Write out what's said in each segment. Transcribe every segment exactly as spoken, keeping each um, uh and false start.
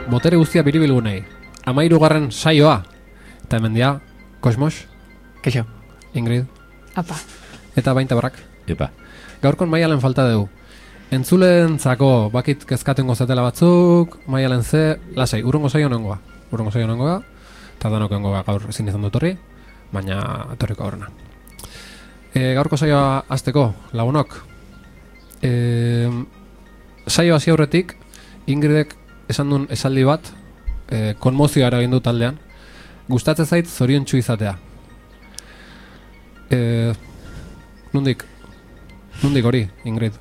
botere guztia biribilgunei. Amairugarren saioa. Eta hemen dia, Kosmos. Keixo. Ingrid. Apa. Eta bainta barrak. Epa. Gaurkon Maialen falta dugu. Entzulentzako bakit kezkaten gozatela batzuk, Maialen ze, lasai, urrungo saio nongoa. Urrungo saio nongoa, eta danok nongoa gaur ezin izan dut horri, baina etorriko horrena. E, gaurko saioa azteko, lagunok. E, saio hasi aurretik, Ingridek esan duen esaldi bat, e, konmozioa eragin du taldean, gustatzen zait zoriontsu izatea. E, nundik? Nundik hori, Ingrid?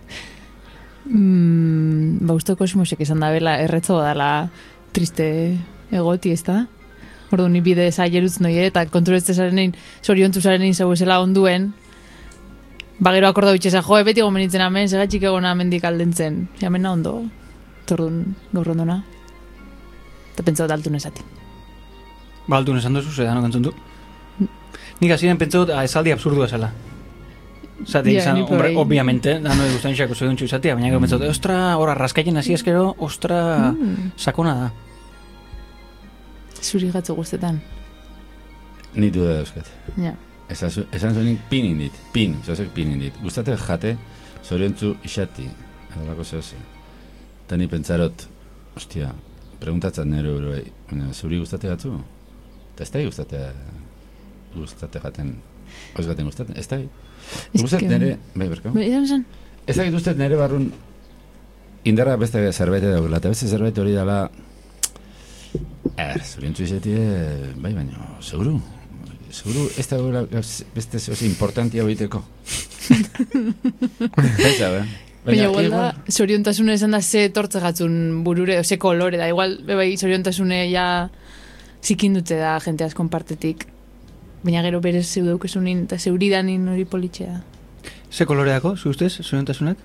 Mm, ba, uste Kosmosek esan da bela, erretzo dala triste egoti, ez da? Ordu ni bide zailerutz noie, eta kontrolezte zarenein, zoriontzu zarenein zau esela onduen, bagero akorda bitxeza, joe, beti gomenitzen amen, segatxik egona mendik aldentzen, jamena ondo, tordun gaur ondona. Eta pentsau daltu nesati. Ba, altu nesan duzu, zedan okantzun du. Nik aziren pentsau esaldi absurdua zela. Zate, Ja, izan, ni hombre, por ahí. obviamente, dano de gustan xako zoriontzu izatea, baina gero pentsau, ostra, ora, raskaien hasi eskero, ostra, Mm. sakona da. Zuri gatzu guztetan. Ni duda dauzkat. Ja. Esan zu- esan zuenik pin indit, pin, zozek pin indit. Gustate jate, zoriontzu isati, edolako zehose. Eta ni pentsarot, ostia, preguntatzen nero euroi, baina zuri gustate gatzu? Eta ez da gustate, gustate jaten, oz gaten gustaten, ez da Ez Gustat que- nere, bai berko? Ba, izan esan? Ez da gustat nere barrun indarra beste zerbait daugela, eta beste zerbait hori dela, er, zoriontzu isati, bai baina, seguru, seguru ez da gura beste zehoz importantia hoiteko. Pentsa, be? Baina igual da, igual- zoriontasune esan da ze tortze gatzun burure, ze kolore da, igual, bebai, zoriontasune ja zikindutze da jente askon partetik. Baina gero berez zeu daukezunin, eta zeuridanin hori politxea. Ze koloreako, zu ustez, zoriontasunak?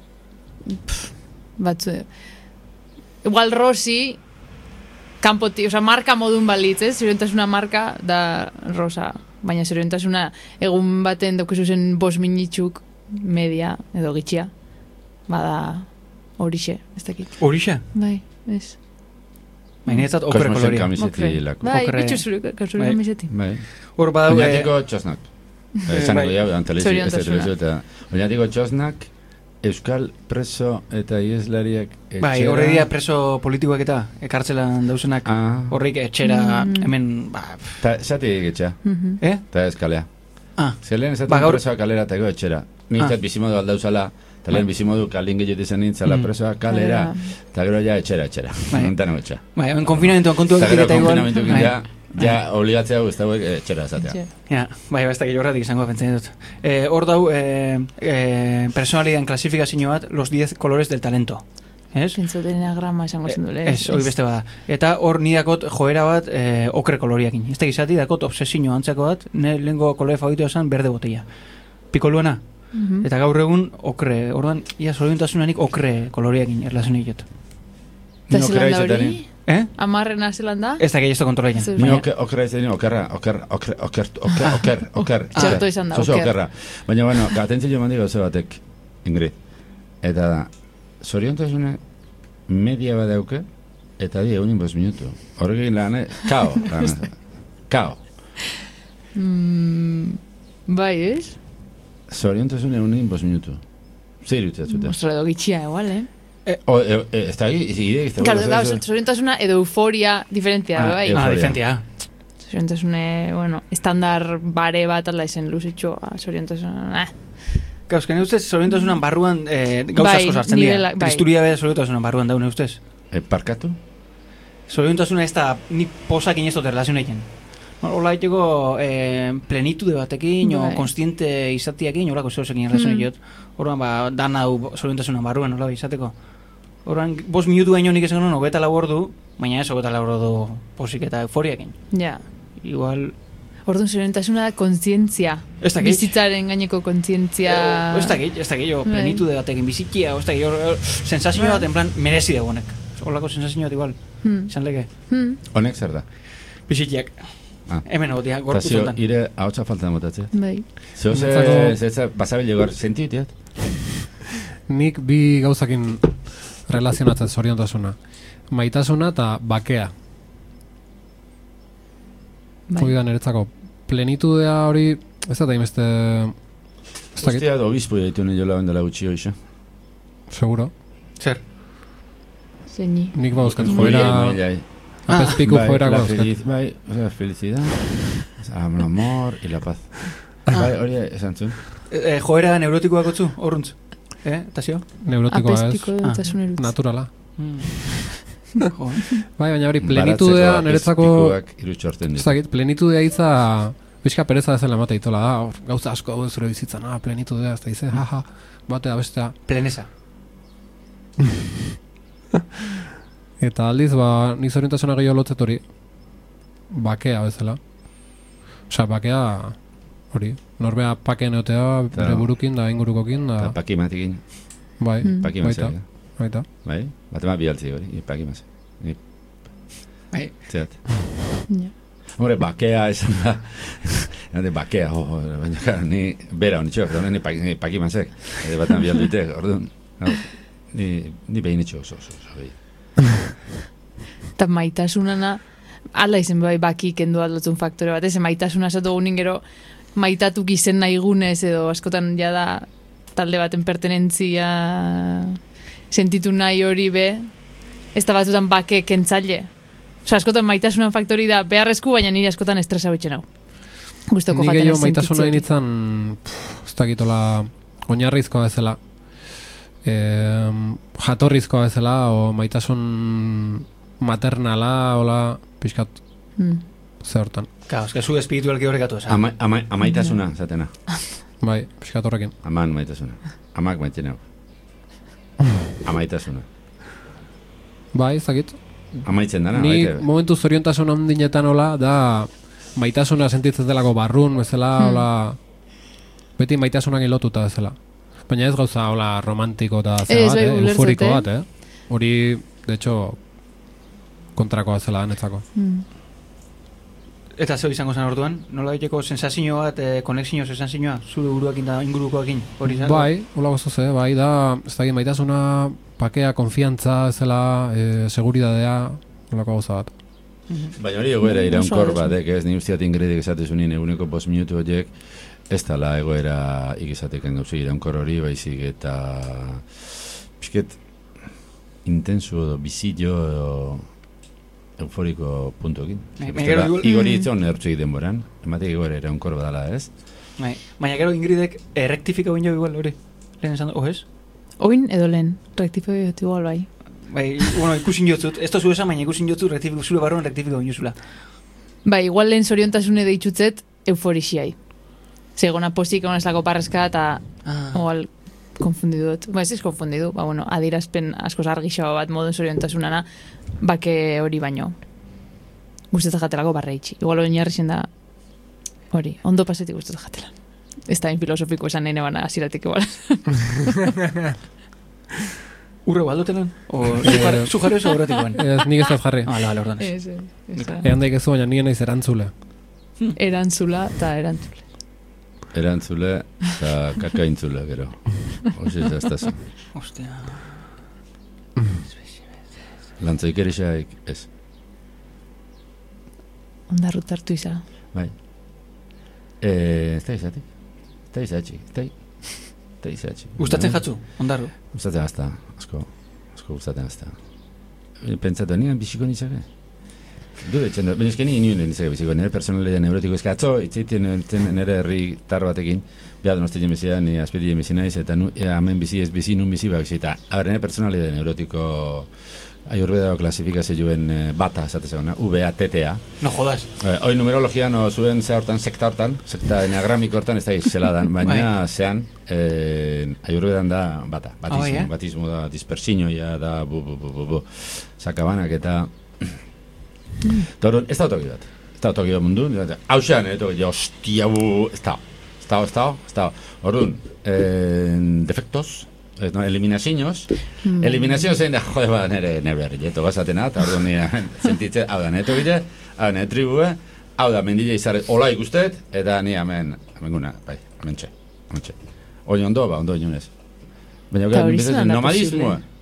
Batzu, igual rosi, kanpoti, oza, marka modun balitz, ez? Zoriontasuna marka da rosa. Baina zoriontasuna egun baten daukezu zen bos minitxuk media, edo gitxia. Bada horixe, ez dakit. Horixa? Bai, ez. Baina ez dat okre Kosmosen kolorea. kamiseti lako. Bai, Okre- bitxu zure, zure Bai. kamiseti. Bai. Hor badaude... Oñatiko txosnak. Esan Bai. bai. Goi hau, antelezio, ez da Zoriontasuna. telezio, eta Oñatiko txosnak, Euskal preso eta ieslariak etxera. Bai, horre dira preso politikoak eta ekartzelan dauzenak. Ah, Horrik etxera, Mm. hemen, ba... pff, ta, zati etxea, Mhm. Eh? eta ez kalea. Ah, Zelen esaten Ba, gaur- presoa kalera eta ego etxera. Nintzat Ah. bizimodu aldauzala, eta lehen Bai. bizimodu kalin gehiago izan nintzala Mm. presoa kalera, Kalera. eta gero ja etxera, etxera. Bai. Nontan etxera. bai, hemen konfinamentuan kontuak Eta gero eta igual... konfinamentukin Bai. ja, ja obligatzea ez dago etxera esatea. Etxe. Ja, bai, bai, ez dakit horretik izango pentsen dut. Eh, hor dau, eh, eh, personalidan klasifikazio bat, los diez colores del talento. Ez? Pentsoten enagrama esango zen dule. Ez, hori beste bada. Eta hor ni dakot joera bat eh, okre koloriakin. Ez da gizati dakot obsesio antzako bat, ne lehenko kolore favoritoa zen berde botella. Pikoluena. Mhm. Eta gaur egun okre, orduan, ia zoriontasunanik okre koloriakin erlazionik jot. Eta Ni okera zelan da izateari. hori? Eh? Amarrena zelan da? Ez da gehi ez da kontrolaien. Ez Ni Baina- oker, okera izan, okerra, oker, oker, oker, oker, oker, oker. Txerto izan da, Zozo oker. okerra. Baina, bueno, atentzio mandi gauza batek, Ingrid. Eta da, zoriontasune media badauke, eta di egunin bost minutu. Horrekin lan, eh? Kao, lan. Kao. Mm, bai, ez? Zoriontasune egunin bost minutu. Zer utzatzute. Ostra, edo gitxia, igual, eh? O, e, e, ez da, ide, ez da. Claro, claro, zoriontasuna edo euforia diferentzia, Ah, bai. eu- Ah, Euforia. diferentia. Zoriontasune, bueno, estandar bare bat ala izen luzitxo, zoriontasuna, eh. Gauzken, ustez, zoriontasunan barruan eh, gauza Bai, asko sartzen dira. nivela- bai. Tristuria be zoriontasunan barruan daune, ustez. E, parkatu? Zoriontasuna ez da, ni posakin ez dut erlazioneiken. Hola iteko eh, plenitude batekin, o Bai. konstiente izatiakin, horako zeusekin erlazioneiot. Horban, ba, dan hau zoriontasunan barruan, hola izateko. Horban, bos minutu gaino nik esan genuen, hogeta lau ordu, baina ez hogeta lau ordu posik eta euforiakin. Ja. Igual... Orduan zoriontasuna da kontzientzia. Ez dakit. Bizitzaren gaineko kontzientzia. Eh, Ez dakit, ez dakit, jo, Bai. plenitude batekin bizikia, ez dakit, hor- hor- sensazio bat, en plan, merezi dagoenek. Horlako sensazio bat igual, Hmm. izan leke. Hmm. Honek zer da? Bizikiak. Ah. Hemen egotia, Eta gorpuz zio, honetan. ire hautsa falta motatzea. Bai. Zeo ze, Niretzako- ze, ze, basabile gor, sentiutiat? Nik bi gauzakin relazionatzen zoriontasuna. Maitasuna eta bakea. Bai. Hori da niretzako plenitudea hori, ez da daimeste... Ostia, obispo ditu nire jola bendela gutxi hoxe. Seguro. Zer? Zeini. Nik bauzkat Ni- joera... Apezpiku Bai, joera la bauzkat. feliz, bai, o sea, felicidad, el amor y la paz. Bai, hori esan zuen. E, joera neurotikoak otzu, horruntz. Eh, eta zio? Neurotikoa ez, Apestiko dutasun erutz. naturala. Mm. Jo. Bai, baina hori plenitudea niretzako... Pikuak irutxorten Ez ditu. dakit, plenitudea hitza... Bizka pereza ezela emate itola da, hor, gauza asko daude zure bizitzan, ah, plenitudea, ez da dize, jaja, batea bestea. Plenesa. Eta aldiz, ba, nik zoriontasuna gehiago lotzet hori, bakea bezala. Osea, bakea, hori, norbea pakeen eotea, bere Claro. burukin da ingurukokin, da, Eta pakimatikin, bai, Mm. pakimazek. baita, baita. Bai, bat ema bialtzi hori, i pakimazek. Ni, Bai. zeat. Ja. Hombre, bakea esan da, Ete bakea, oh, baina, claro, ni bera honitxoak, da ni, pak, ni pakimazek. Ete bat ema bialduitek, orduan, hau, ni, ni behin itxo oso, oso, oso, behin. Eta maitasunana, ala izen bai baki kendu aldotzun faktore bat, ez maitasuna esatu gunin gero maitatuk izen nahi gunez edo askotan ja da talde baten pertenentzia sentitu nahi hori be, ez da batzutan bake kentzaile. Osa, askotan maitasunan faktori da beharrezku, baina nire askotan estresa bitxen hau. Gustoko Ni jaten gehiago ez maitasuna sentitzetik. initzan, ez dakitola, oinarrizkoa bezala, e, jatorrizkoa bezala, o maitasun maternala, hola, pixkat, Mm. ze hortan. Claro, es que zu espiritualki horrekatu esan. Ama, ama, amaitasuna, zatena. Bai, pixkat horrekin. Aman maitasuna. Amak maiten hau. Amaitasuna. Bai, ez dakit. Amaitzen dana, Ni baite. momentu zoriontasun handinetan hola, da maitasuna sentitzen delako barrun, bezala, Hmm. hola, beti maitasunak lotuta bezala. Baina ez gauza, hola, romantiko eta Ez, zera bat, bai, eh? ulertzet, Euforiko eh? bat, eh? Hori, de hecho, kontrakoa zela netzako. Mm. Eta zeu izango zen orduan, nola egiteko sensazio bat, eh, konexio sensazioa, zure buruakin da ingurukoakin, hori izango? Bai, hola gozoz, eh? Bai, da, ez dakit maitasuna, pakea, konfiantza, zela, eh, seguridadea, holako gauza bat. Baina hori egoera Mm, iraunkor oso, oso. batek, ez, ni usteat ingredik esatezunien eguneko bost minutu horiek, ez dala egoera ikizateken gauzi iraunkor hori, baizik eta pixket intenso edo bizillo edo euforiko puntuekin. Bai, baina gero igual- Igori Mm. itzon ertzu egiten boran, ematek egoera iraunkor badala, ez? Bai. Baina gero Ingridek errektifika baino igual, hori? Lehen esan du, oh ez? Oin edo lehen, rektifio dut igual bai. Bai, bueno, ikusin jotzut, ez da zu esan, baina ikusin jotzut, rektifiko, zure barruan rektifika baino zula. Bai, igual lehen zoriontasune deitzutzet euforixiai. Zegona posik, egon eslako parrezka eta Ah. igual konfundidu dut. Ba, ez ez konfundidu, ba, bueno, adirazpen askoz argixago bat modun zoriontasunana, bake hori baino. Guztetan jatelako barreitxi. Igual hori jarri da, hori, ondo pasetik guztetan jatela. Ez da filosofiko esan nene bana aziratik igual. Urre baldotelan? O zu jarri oso horretikoan? Ez, nik ez dut jarri. Ah, la, la, ordan ez. Ez, ez, ez. Egan daik ez baina nien naiz erantzule. Erantzula eta erantzule. Erantzule eta kakaintzule, gero. Hoxe ez aztazu. Ostia. Lantzaik erixaik, ez. Ondarrut hartu iza. Bai. Eh, ez da izatik. Ez da izatxik, ez da ez da izatxik. Gustatzen jatzu, ondarru. Gustatzen hasta, asko, asko gustatzen hasta. Pentsatu, nian biziko nitzake? Du, etxen da, baina esken nien nitzake biziko, nire personalia neurotiko eska, atzo, itzaiten nire herri tar batekin, behar donostik jemezia, ni azpeti jemezi naiz, eta nu, e, hemen bizi ez bizi, nun bizi bak, eta, a ber, nire personalia neurotiko Ayurveda klasifikazio joen eh, bata, esate zegona, V A T T A. No jodas. Eh, hoi numerologian, o zuen ze hortan, sekta hortan, sekta eneagramiko hortan, ez da zeladan, baina zean, eh, Ayurvedan da bata, batismo, Ah, bai, eh? batismo da, dispersinioia da, bu, bu, bu, bu, bu, sakabanak eta... Eta orduan, ez da otoki bat, ez da otoki bat mundu, hau xean, eh, toki, hostia, bu, ez da, ez da, ez da, ez da, orduan, eh, defektos, eh, no, eliminazioz, Mm. eliminazioz zein da, jode, ba, nire, nire berri, eto bazatena, eta orduan nire, sentitze, hau da, nire tokile, hau da, nire tribue, hau da, mendile izarret, ola ikustet, eta ni hemen, hemen guna, bai, hemen txe, hemen txe. Hoi ondo, ba, ondo inunez. Baina, Ta hori gara, zelan da nomadismoa. posible?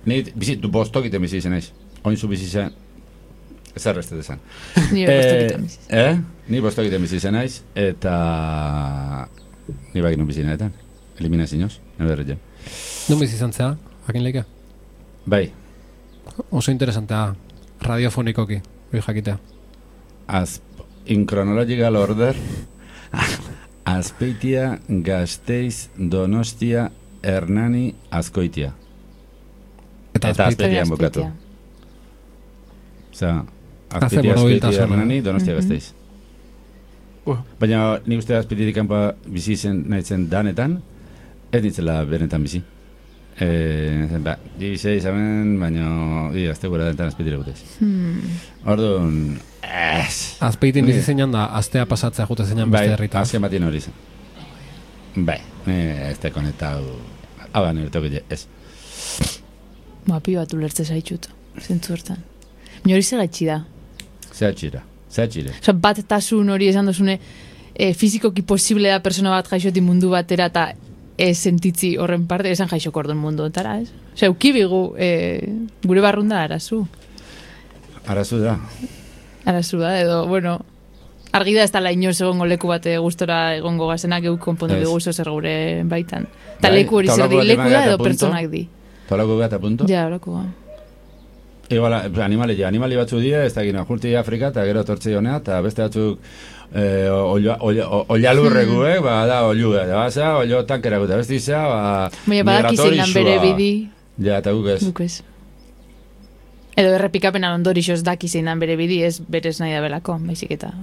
Ni bizi, du bostokiten bizi izan naiz. Oin zu bizi izan, ez arrestet esan. Ni bostokiten bizi. Eh? Ni bostokiten bizi izan naiz, eta ni bakin bizi nahetan. Eliminazioz, neberretzen. Non bizi izan zea, hakin leika? Bai, Oso interesantea, radiofonikoki, hori jakitea. az, in chronological order, Azpeitia, Gasteiz, Donostia, Hernani, Azkoitia. Eta Eta Azpeitia. Azpeitian bukatu. Osea, Hace Azpeitia, monobiltasuna. Azpeitia, Hernani, Donostia, Mhm. Gasteiz. Uh, Baina nik uste Azpeititik kanpa bizi zen nahitzen danetan, ez nitzela benetan bizi. Eh, ba, divisei zamen, baina di, azte gura denetan Azpeitira gutez. Hmm. Orduan, ez. Azpeitin Ni- bizi zeinan da, astea pasatzea jute zeinan beste Bai, herrita. azken batien hori zen. Bai, eh, ez te konektau, hau da nire tokile, ez. Ba, pi bat ulertze zaitxut, zentzu hortan. Baina hori segatxi da. Zehatxira, zehatxire. Osa, bat tasun hori esan dozune, e, fizikoki posible da persona bat jaixoti mundu batera eta ez sentitzi horren parte, esan jaixok orduan mundu ontara, ez? Osa, eukibigu, e, gure barrunda arazu. Arazu da. Arazu da, edo, bueno, argi da ez dala inoz egongo leku bate gustora egongo gazenak euk konpondu Ez. dugu zer gure baitan. Eta Bai, leku hori eta zer di, holako leku bat da ematea edo punto. pertsonak di. Tolako gata punto. Ja, horako ga. Igual, animali, ja, animali batzu dira, ez da gina, julti Afrika, eta gero tortzi honea, eta beste batzuk eh, oialurreguek, Hmm. ba, da, oilu, da, baza, oilo tankera guta, beste izea, ba, Baina badaki zein dan bere bidi, Ja, eta guk ez. guk ez. Edo errepikapenan ondorixoz daki zein dan bere bidi, ez berez nahi da belako, baizik eta...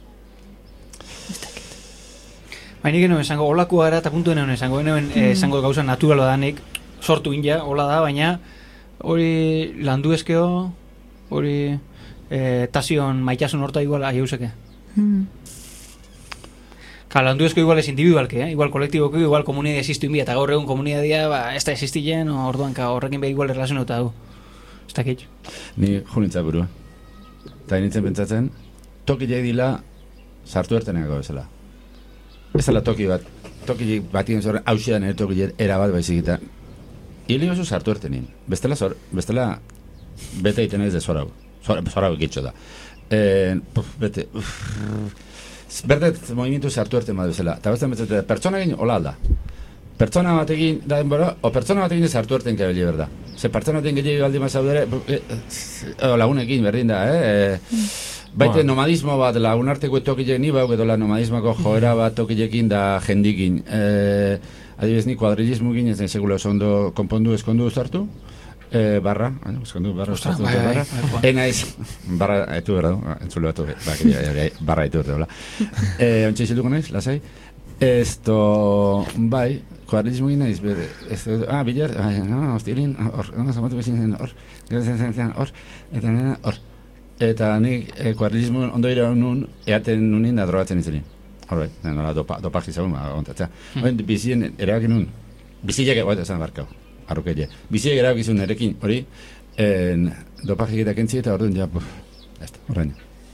Baina nik esango, olako gara eta puntu enoen esango, enoen eh, esango gauza naturala danik, sortu inja, hola da, baina hori landu ezkeo, hori eh, tasion maitasun horta igual ahi euseke. Hmm. Ka, landu ezko igual ez individualke, eh? Igual kolektiboko, igual komunidad existu inbia, eta gaur egun komunidadia, ba, ez da existien, orduan, ka, horrekin behar igual erlazionauta du. Ez dakit. Ni julintza burua. Eta nintzen pentsatzen, toki jai dila sartu erteneako bezala. Ez dela toki bat, toki batien zorren, hausian ere toki jai erabat baizik eta hili oso sartu ertenin. Bestela, zor, bestela bete egiten ez de zorau. Zorau egitxo da. Eh, puf, bete, uff, berdet movimientu sartu erten bat bezala. Eta beste betzatzen, pertsona egin hola alda. Pertsona batekin da denbora, o pertsona batekin sartu erten kabili berda. Ze pertsona batekin gehiago aldi mazaudere, e, e, lagunekin berdin da, eh? E, baite Bueno. nomadismo bat lagunarteko tokilek ni bauk edo la nomadismoko joera bat tokilekin da jendikin. E, adibidez ni kuadrilismukin ez den segula oso ondo konpondu eskondu uzartu. E, barra, bueno, eskondu barra Ostras, uzartu bai, bai, barra. bai, Juan. Enaiz, barra, etu berda, entzule batu, ba, que, barra etu berda, e, ontsa isilduko naiz, lasai. Esto, bai, kuadrilismo egin naiz, bere, esto, ah, bilar, ah, no, hostilin, hor, no, zamatu bezin, hor, hor, eta nena, hor. Eta nik e, kuadrilismo ondo ira nun, eaten nunin da drogatzen izan. Horre, nola dopa, dopak izan, ba, ontatzea. Hmm. Bizien erabakin nun, biziak egoet esan barkau, arrukeile. Biziak erabakizun erekin, hori, en, dopak egitak entzi eta orduan, ja, buf, ez da, horrein.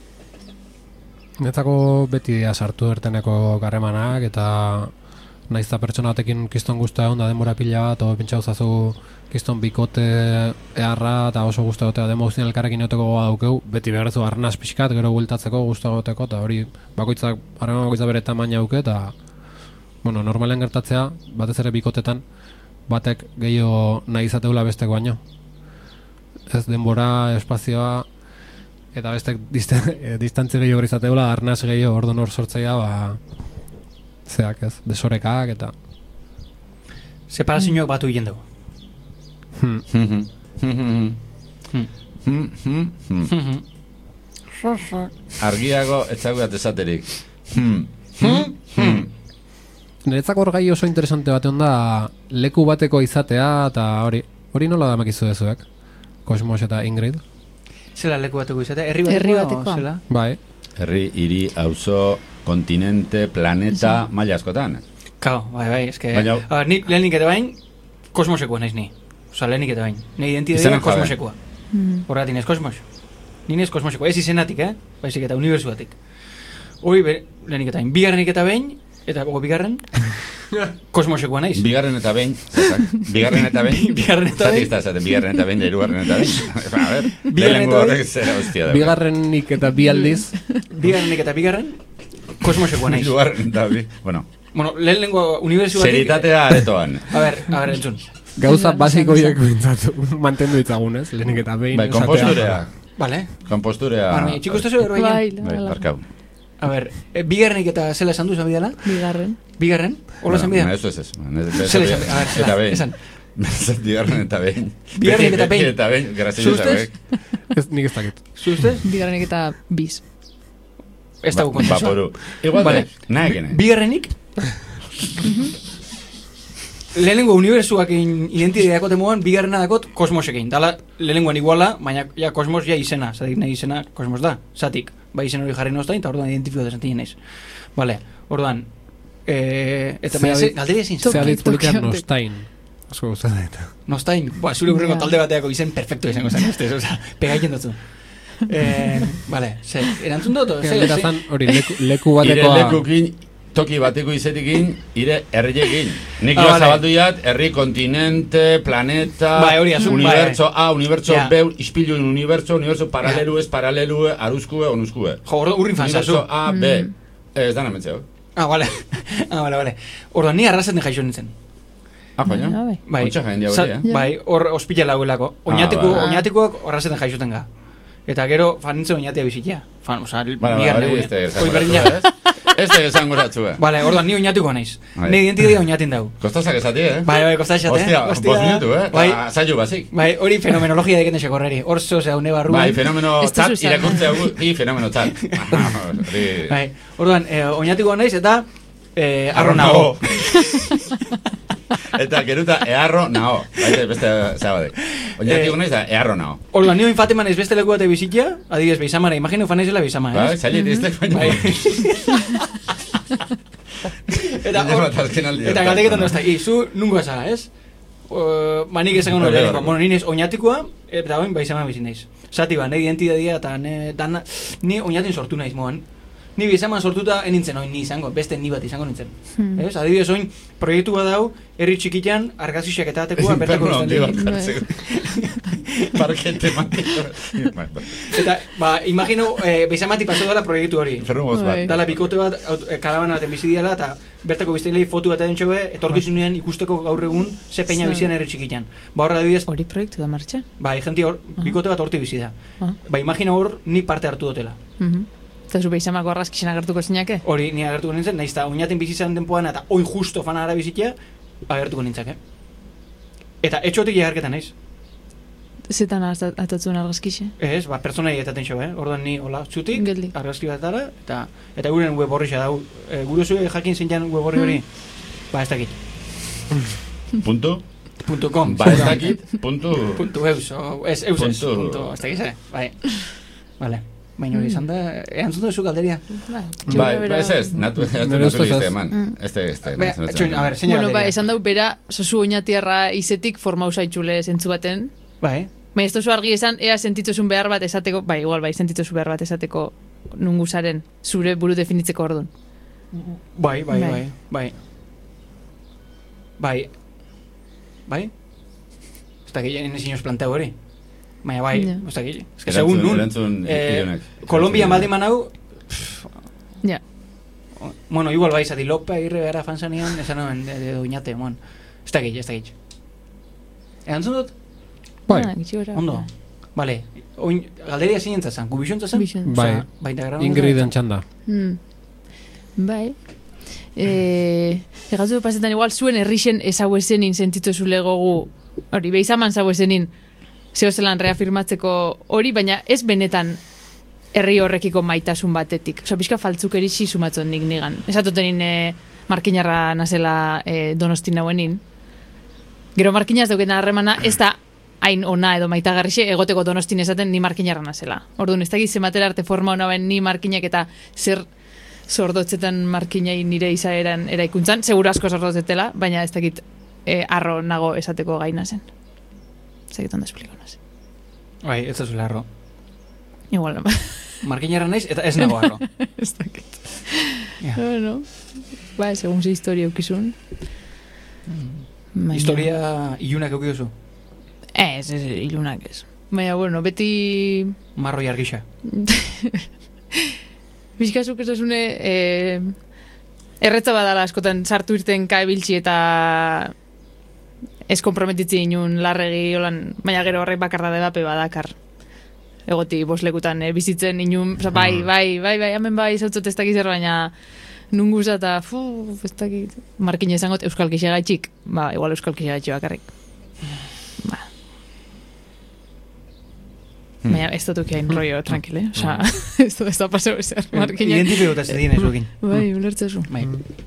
Netzako beti dira sartu erteneko garremanak, eta naiz eta pertsona batekin kiston guztua onda denbora pila bat, o pintxau zazu kiston bikote eharra, eta oso guztua gotea demozien elkarrekin eoteko goga daukeu, beti beharrezu arnaz pixkat, gero bueltatzeko guztua goteko, eta hori bakoitzak, harreman bakoitzak bere tamaina auke, eta bueno, normalen gertatzea, batez ere bikotetan, batek gehiago nahi izateula besteko baino. Ez denbora, espazioa, eta bestek distantzi gehiago izateula, arnaz gehiago ordu nor sortzeia, ba, zeak ez, desorekak, eta... Separazioak batu egin dugu. Hmm. Argiago etzaguat esaterik. Niretzako hor gai oso interesante batean da leku bateko izatea, eta hori, hori nola da makizu dezuek? Kosmos eta Ingrid? Zela leku bateko izatea? Herri Herri bateko? batekoa. Zela? Bai, Herri, hiri, auzo, kontinente, planeta, maila askotan. Kao, bai, bai, eske... Baina- A, ni lehenik eta bain, kosmosekoa naiz ni. Osa, lehenik eta bain. Nei identitatea Izenan jabe. kosmosekoa. Hmm. Horregatik ez kosmos. Ni nez kosmosekoa, ez izenatik, eh? Baizik eta unibertsuatik. Hori, be, lehenik eta bain. Bigarrenik eta bain, eta go bigarren, kosmosekoa naiz. Bigarren eta behin, zezak. Bigarren eta behin. Bigarren eta behin. Zati esaten, bigarren eta behin, hirugarren eta behin. A ver, Bigarren lehenengo eta horrek zera hostia da. Bigarrenik eta bi aldiz. Bigarrenik eta bigarren, kosmosekoa naiz. Hirugarren eta bi, bueno. Bueno, lehenengo unibertsitateak... Seritatea aretoan. A ber, a ber, entzun. Gauza basikoiek bintzatu, mantendu ditzagun, ez? Lehenik eta behin. Bai, esatea. komposturea. Vale. Komposturea. Barne, txiko ez da Bai, bai. Bai, hala. barkau. A ber, e, bigarrenik eta zela esan du zabidala? Bigarren. Bigarren? Hola esan bida? Eso es eso. Zela esan, a ber, Eta behin. esan. Bigarren eta behin. Bigarrenik eta behin. Eta behin, graziosa Zustez? hauek. Ez, nik ez dakit. Zu ustez? Bigarrenik eta biz. Ez dago kontzensua. Vaporu. Igual Vale. de, nahi gene. Bigarrenik? Lehenengo unibertsuak identitateako temuan, bigarrena dakot kosmosekin. Dala, lehenengoan iguala, baina ja kosmos ja izena. Zatik nahi izena kosmos da. Zatik, bai izen hori jarri noztain, eta orduan identifikatu desantin naiz. Vale, orduan, eh, eta baina ze, galderia ezin Zea Toki, ditzpolikean toki, nosttain. Asko guztan eta. Nosttain, ba, zure urrengo Ja. talde bateako izen perfecto izango zen, ustez, oza, pegaiten dutzu. Eh, vale, ze, erantzun dut, ze, Galdera ze, zan, hori, leku, leku Ire batekoa... lekukin, toki bateko izetikin, ire herriekin. Nik Ah, joa vale. zabaldu jat, herri, kontinente, planeta, Bai, hori azun, unibertso bai. A, unibertso Ja. B, ispilu unibertso, unibertso paralelu ez, paralelu, aruzkue, onuskue. jo, ordu, urrin fanzazu. Unibertso A, B. Ez da namentzeo. Ah, vale, ah, vale, vale. Orduan, ni arrazaten jaixo nintzen. Ah, Ah, coño. bai. Bai, Mucha jendea Sa- hori, eh? bai, hor ospitala lauelako. Ah, Oñatiku, bai. oñatikuak horrazetan jaixoten ga. Eta gero, fan nintzen oñatia bizitia. Fan, oza, Bueno, bigarren hori egunean. este Hoi esango berdina. ratzua, ez? Este esango ratzua. Vale, orduan, ni oñatiko naiz. Bai. Ne identitatea oñatin dau. Kostasak esati, eh? Bai, bai, kostatxate, eh? Hostia, bost minutu, eh? Bai, Bai. Zailu basik. bai, hori fenomenologia deken deseko horreri. Hor zozea une barruan. Bai, fenomeno Ez tzat, duzu esan. irakurtzea gu, i fenomeno tzat. Hori... Bai, orduan, eh, oñatiko naiz eta eh, arro Arro nago. Eta geruta eharro nao. Baite beste zabadek. Oñatiko Eh, naiz da eharro nao. Orduan, nio infateman ez beste leku bate bizitia, adibidez, beizamara, imagino fan naizela beizama, Bai, ez? zailet iztek baina. Bai. Eta hor, eta galdeketan dozta, i, zu nungo esara, ez? Uh, manik esango Bai, nore, bai, bai. bueno, nines oñatikoa, eta oin baizama bizin naiz. Zati ba, nahi identitatea eta ne, dana, ni oñatin sortu naiz moan. Ni bizaman sortuta enintzen oin ni izango, beste ni bat izango nintzen. Hmm. Ez? Adibidez oin, proiektu bat dau, herri txikitan, argazixak eta atekoa, bertako Inferno handi bat biztan. jartzeko. Parkete matiko. Bai, bai. Eta, ba, imagino, eh, bizamati paso dela proiektu hori. Inferno goz Bai. bat. Dala bikote bat, aut- eh, karabana baten bizi diala, eta bertako biztailei fotu bat edin txobe, etorkizunean ikusteko gaur egun ze peina Zer. bizian herri txikitan. Ba, horra adibidez, Hori proiektu da martxan. bai, jenti hor, bikote bat horti bizi da. Ah. Ba, imagina hor, ni parte hartu dutela. Mhm. Eta zu beizamako argazkixen agertuko zinake? Hori, ni agertuko nintzen, nahiz eta oinaten bizi zen denpoan, eta oin justo fana ara bizitia, agertuko nintzake. Eta etxotik jagarketan naiz. Zetan atatzen argazkixe? Ez, ba, pertsonai etaten xo, eh? Orduan ni, hola, txutik, Geldi. argazki bat dara, eta, eta guren web horri xa dau. E, gure zuen jakin zein jan web horri hori? Ba, ez dakit. Puntu? Punto com. Ba, ez dakit, puntu... Punto eus, o, ez, eus ez, Punto- punto, ez dakit ze, bai. Vale. Baina hori izan da, erantzun duzu galderia. Bai, Bai, ba, ez ez, natu Nire natu ustez izte ez. eman. Este, este. Be, txoin, a ber, zein Bueno, bai, galderia. esan dau bera, sozu oinatierra izetik formau zaitxule zentzu baten. Bai, Baina ez duzu argi esan, ea sentituzun behar bat esateko, bai, igual, bai, sentituzu behar bat esateko nungu zaren, zure buru definitzeko orduan. bai, bai, Bai. bai, bai. Bai. Bai? Ez dakit, nien os planteo hori. Baina bai, Ja. ez dakit. Ez que segun nun. Erantzun eh, ilunek. Kolombian baldin manau, Ja. bueno, igual bai, zati Lope Agirre behara fanzanian, esan noen, edo oinate, moan. Ez dakit, ez dakit. Erantzun dut? Bai, Ah, gitxi gora. Ondo. Vale, oin, galderia zinentza zan, gubixontza zan? Bixen. bai. Bai, da grabatu Ingriden txanda. Hmm. Bai. Eh, egatu pasetan igual zuen herrixen ezau esenin sentitu zule gogu, hori, beizaman zau esenin, zeo zelan reafirmatzeko hori, baina ez benetan herri horrekiko maitasun batetik. Osa, pixka faltzuk erixi sumatzen nik nigan. Esatotenin e, markinarra nazela e, donostin nauenin. Gero markinaz dauketen harremana ez da hain ona edo maitagarrixe egoteko donostin esaten ni markinarra nazela. Orduan, ez dakit zematera arte forma hona ben ni markinak eta zer zordotzetan markinai nire izaeran eraikuntzan, seguro asko zordotzetela, baina ez dakit e, arro nago esateko gaina zen. Ez dakit ondo espliko nazen. Bai, ez da zula arro. Igual, no. Markinarra naiz, eta ez nago arro. Ez dakit. Ja. Bueno, ba, segun ze historia eukizun. Baina- Historia ilunak eukio zu. Ez, ez, ilunak ez. Baina, bueno, beti... Marroi argisa. Bizkazuk ez dasune, eh, erretza badala askotan sartu irten kaebiltzi eta ez komprometitzi inun larregi, holan, baina gero horrek bakarra dedape badakar. Egoti boslekutan eh, bizitzen inun, oza, bai, bai, bai, bai, hemen bai, zautzot ez dakiz zer, baina nunguza eta, fu, ez dakit, markina esangot euskal kixagaitxik, ba, igual euskal kixagaitxik bakarrik. Ba. Baina ez dut ukiain rollo, tranquil, eh? Osa, ez dut ez da paseo ezer, markina. Identifikota ez dien ezuekin. Bai, ulertzezu. Bai.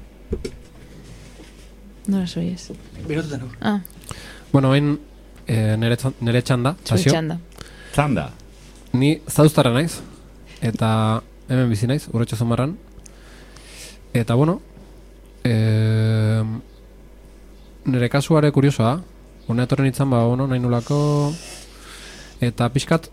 Nola soi ez? Berotutan hau. Ah, Bueno, hain e, nere, txan- nere txanda, zoi txasio. txanda. Zanda. Ni zauztara naiz, eta hemen bizi naiz, urretxo zumarran. Eta, bueno, e, nire kasuare kuriosoa, une etorren itzan, ba, bueno, nahi nulako, eta pixkat,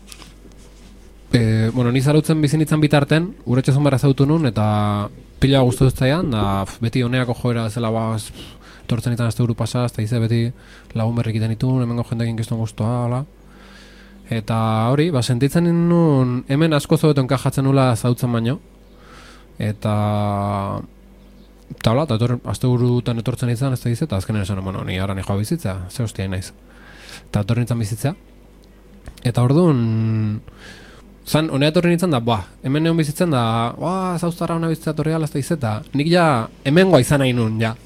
e, bueno, ni zarautzen bizi nintzen bitarten, urretxo zumarra zautu nun, eta pila guztu dut zaian, da pf, beti honeako joera zela, ba, ez, pf, etortzen itan azte buru pasa, eta ize beti lagun berrik iten itun, hemengo jendekin kiston guztua, ala. Eta hori, ba, sentitzen nun, hemen asko zobeto enkajatzen nula zautzen baino. Eta... Eta hola, eta etor, azte burutan etortzen izan, ez da izan, eta azkenen esan, bueno, ni ara ni joa bizitza, ze hostia naiz. Eta etorren nintzen bizitza. Eta orduan... Zan, honea etorren nintzen da, ba, hemen neon bizitzen da, ba, zauztarra hona bizitza etorri ala, ez da izan, eta nik ja, hemengoa izan nahi nun, ja.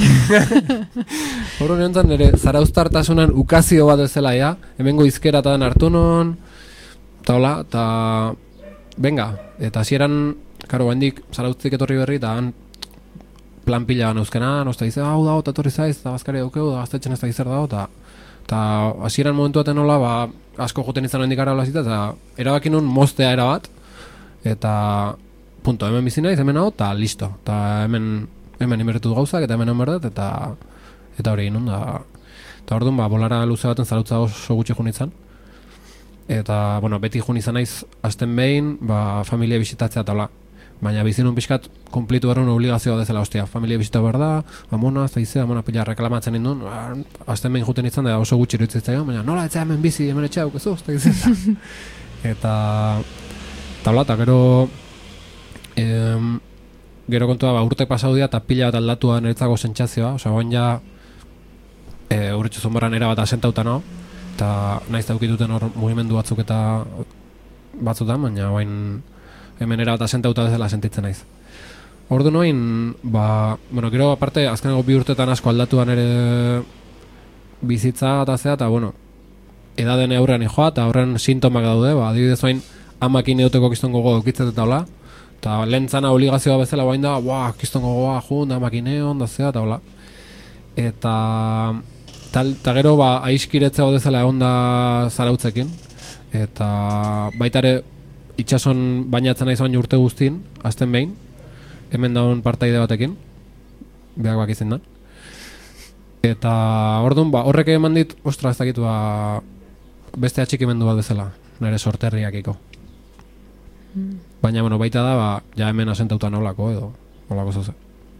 Horro niontzen nire zarauztartasunan ukazio bat ezela ja, hemengo izkera eta den hartu non, eta hola, eta venga, eta hasieran, karo, handik zarauztik etorri berri, eta han plan pila neuzkenan, osta dize, hau dago, eta etorri zaiz, eta bazkari daukeu, da gaztetxen ez da izer dago, eta eta hasieran momentu baten nola, ba, asko joten izan hendik ara zita, eta erabaki nun moztea erabat, eta punto, hemen bizi naiz, hemen hau, eta listo, eta hemen hemen inbertu gauzak, eta hemen berdet, eta eta hori inun da. Eta orduan, ba, bolara luze baten zarautza oso gutxi jun izan. Eta, bueno, beti jun izan naiz, azten behin, ba, familia bisitatzea eta hola. Baina bizinun pixkat, kumplitu berrun obligazioa dezela, ostia, familia bisita behar da, amona, ez da izea, amona pila reklamatzen indun, azten behin juten izan da oso gutxi iruditzen, baina nola etzea hemen bizi, hemen etxea aukezu, ez da izea. Eta, eta hola, eta gero, em, gero kontua, ba, urte pasau dira eta pila bat aldatua niretzako sentsazioa, osea, goen ja e, urretxo zumbarran era bat asentauta no, eta naiz daukituten hor mugimendu batzuk eta batzutan, baina goen hemen era bat asentauta bezala sentitzen naiz. Ordu noin, ba, bueno, gero aparte, azkeneko bi urtetan asko aldatuan ere bizitza eta zea, eta bueno, edaden aurrean joa, eta horren sintomak daude, ba, adibidez oain amakin euteko kiston gogo eukitzet eta hola, eta lehentzana obligazioa bezala bain da, buah, kiston gogoa, jun, da makineon, da zea, eta hola. Eta, eta gero, ba, aiskiretzea odezela egon da zarautzekin, eta baitare itxason bainatzen naiz baina urte guztin, azten behin, hemen daun partaide batekin, behak bak izin da. Eta orduan, ba, horrek eman dit, ostra, ez dakit, ba, beste atxikimendu bat bezala, nire sorterriakiko. Mm. Baina, bueno, baita da, ba, ja hemen asentauta nolako edo, nolako zoze.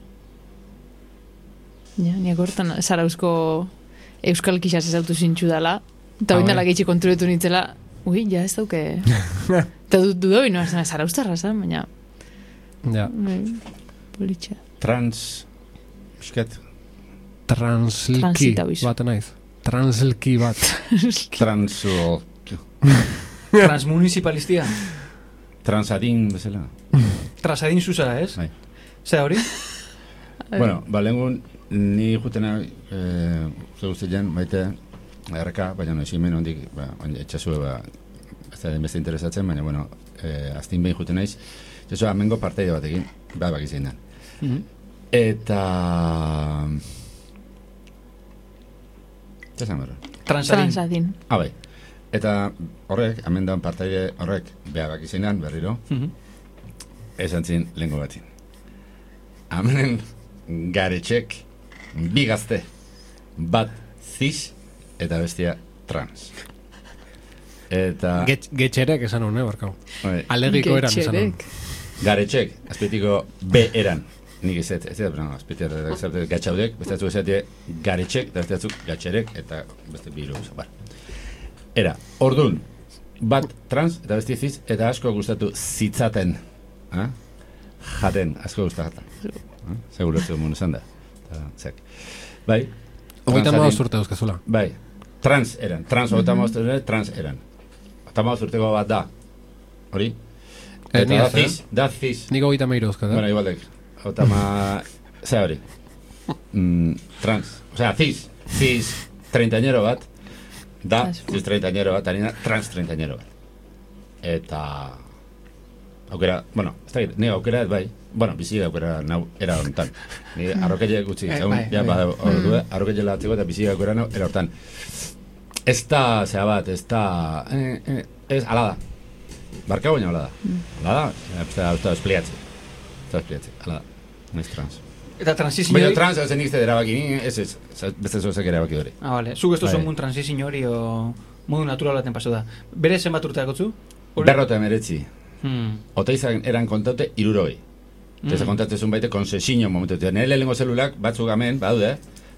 Ja, niak hortan zarauzko euskal kixaz ezautu zintxu dela, eta hori nalak eitxe kontroletu nintzela, ui, ja ez dauke... Eta du dudo bino, zarauztarra zan, baina... Ja. Politxa. Trans... Piskat... Translki bat naiz. Translki bat. Transo... Transmunicipalistia. Transadin bezala. Transadin zuza, ez? Bai. Zer hori? Bueno, balengun, ni jutena, eh, uste guztian, baite, erreka, baina no, esimen hondik, ba, etxasue, ba, ez da beste interesatzen, baina, bueno, eh, aztin behin juten naiz, etxasue, amengo parteide batekin, ba, bak izan den. Mm-hmm. Eta... Eta zan berra? Transadin. Transadin. Ah, bai. Eta horrek, amendan parteide horrek, beha bak izan den, berriro, Mm-hmm. esan zin, lehenko batin. Amenen garetxek, bi gazte, bat cis eta bestia trans. Eta... Get, getxerek esan hone, barkau. Oi, Alegiko eran esan hone. Getxerek. garetxek, azpetiko B eran. nik ez ez, ez da, no, espitear gatxaudek, bestatzu esatie garetxek, eta bestatzu gatxerek, eta beste biru, bar. Era, ordun, bat trans, eta beste ziz, eta asko gustatu zitzaten, eh? Jaten, asko gustatzen. Eh? Seguro ez dugu esan da. Zek. Bai, Hogeita hamabost urte dauzkazula. bai, trans eran, trans hogeita hamabost urte, trans eran. Hogeita hamabost urteko bat da, hori? Eh, Eta ni da ez, eh? ziz, da ziz. Nik hogeita hamairu dauzkat, Bueno, eh? igualdek, hogeita ma... Ze hori? Mm, trans, osea, ziz, ziz treintañero bat, da, ziz treintañero bat, harina trans treintañero bat. Eta... Aukera, bueno, ez da, nire aukera ez bai, bueno, bizi aukera nau, era hontan. Nire arrokelle gutxi, Eh, segun, bai, ja, bai. ba, ordue, arrokelle latzeko eta bizi aukera nau, era hortan. Ez da, zera bat, ez da, eh, eh, ez, ala da. Barka baina ala da. Ala da, ez da, ez da, espliatzi. Ez da, espliatzi, ala da, naiz trans. Eta transizio Baina hori... trans, ez nik zede erabaki, ez ez, ez, beste zozek erabaki hori. Ah, vale. Zuk ez duzu Bai. mun transizio hori o modu natural baten pasu da. Bere zenbat urte dakotzu? Hori? Berrota emeretzi. Hmm. Oteizan eran kontaute iruroi. Eta Mm. kontatzen baite konsesino momentu. Nire lehenengo zelulak batzuk hemen, badaude,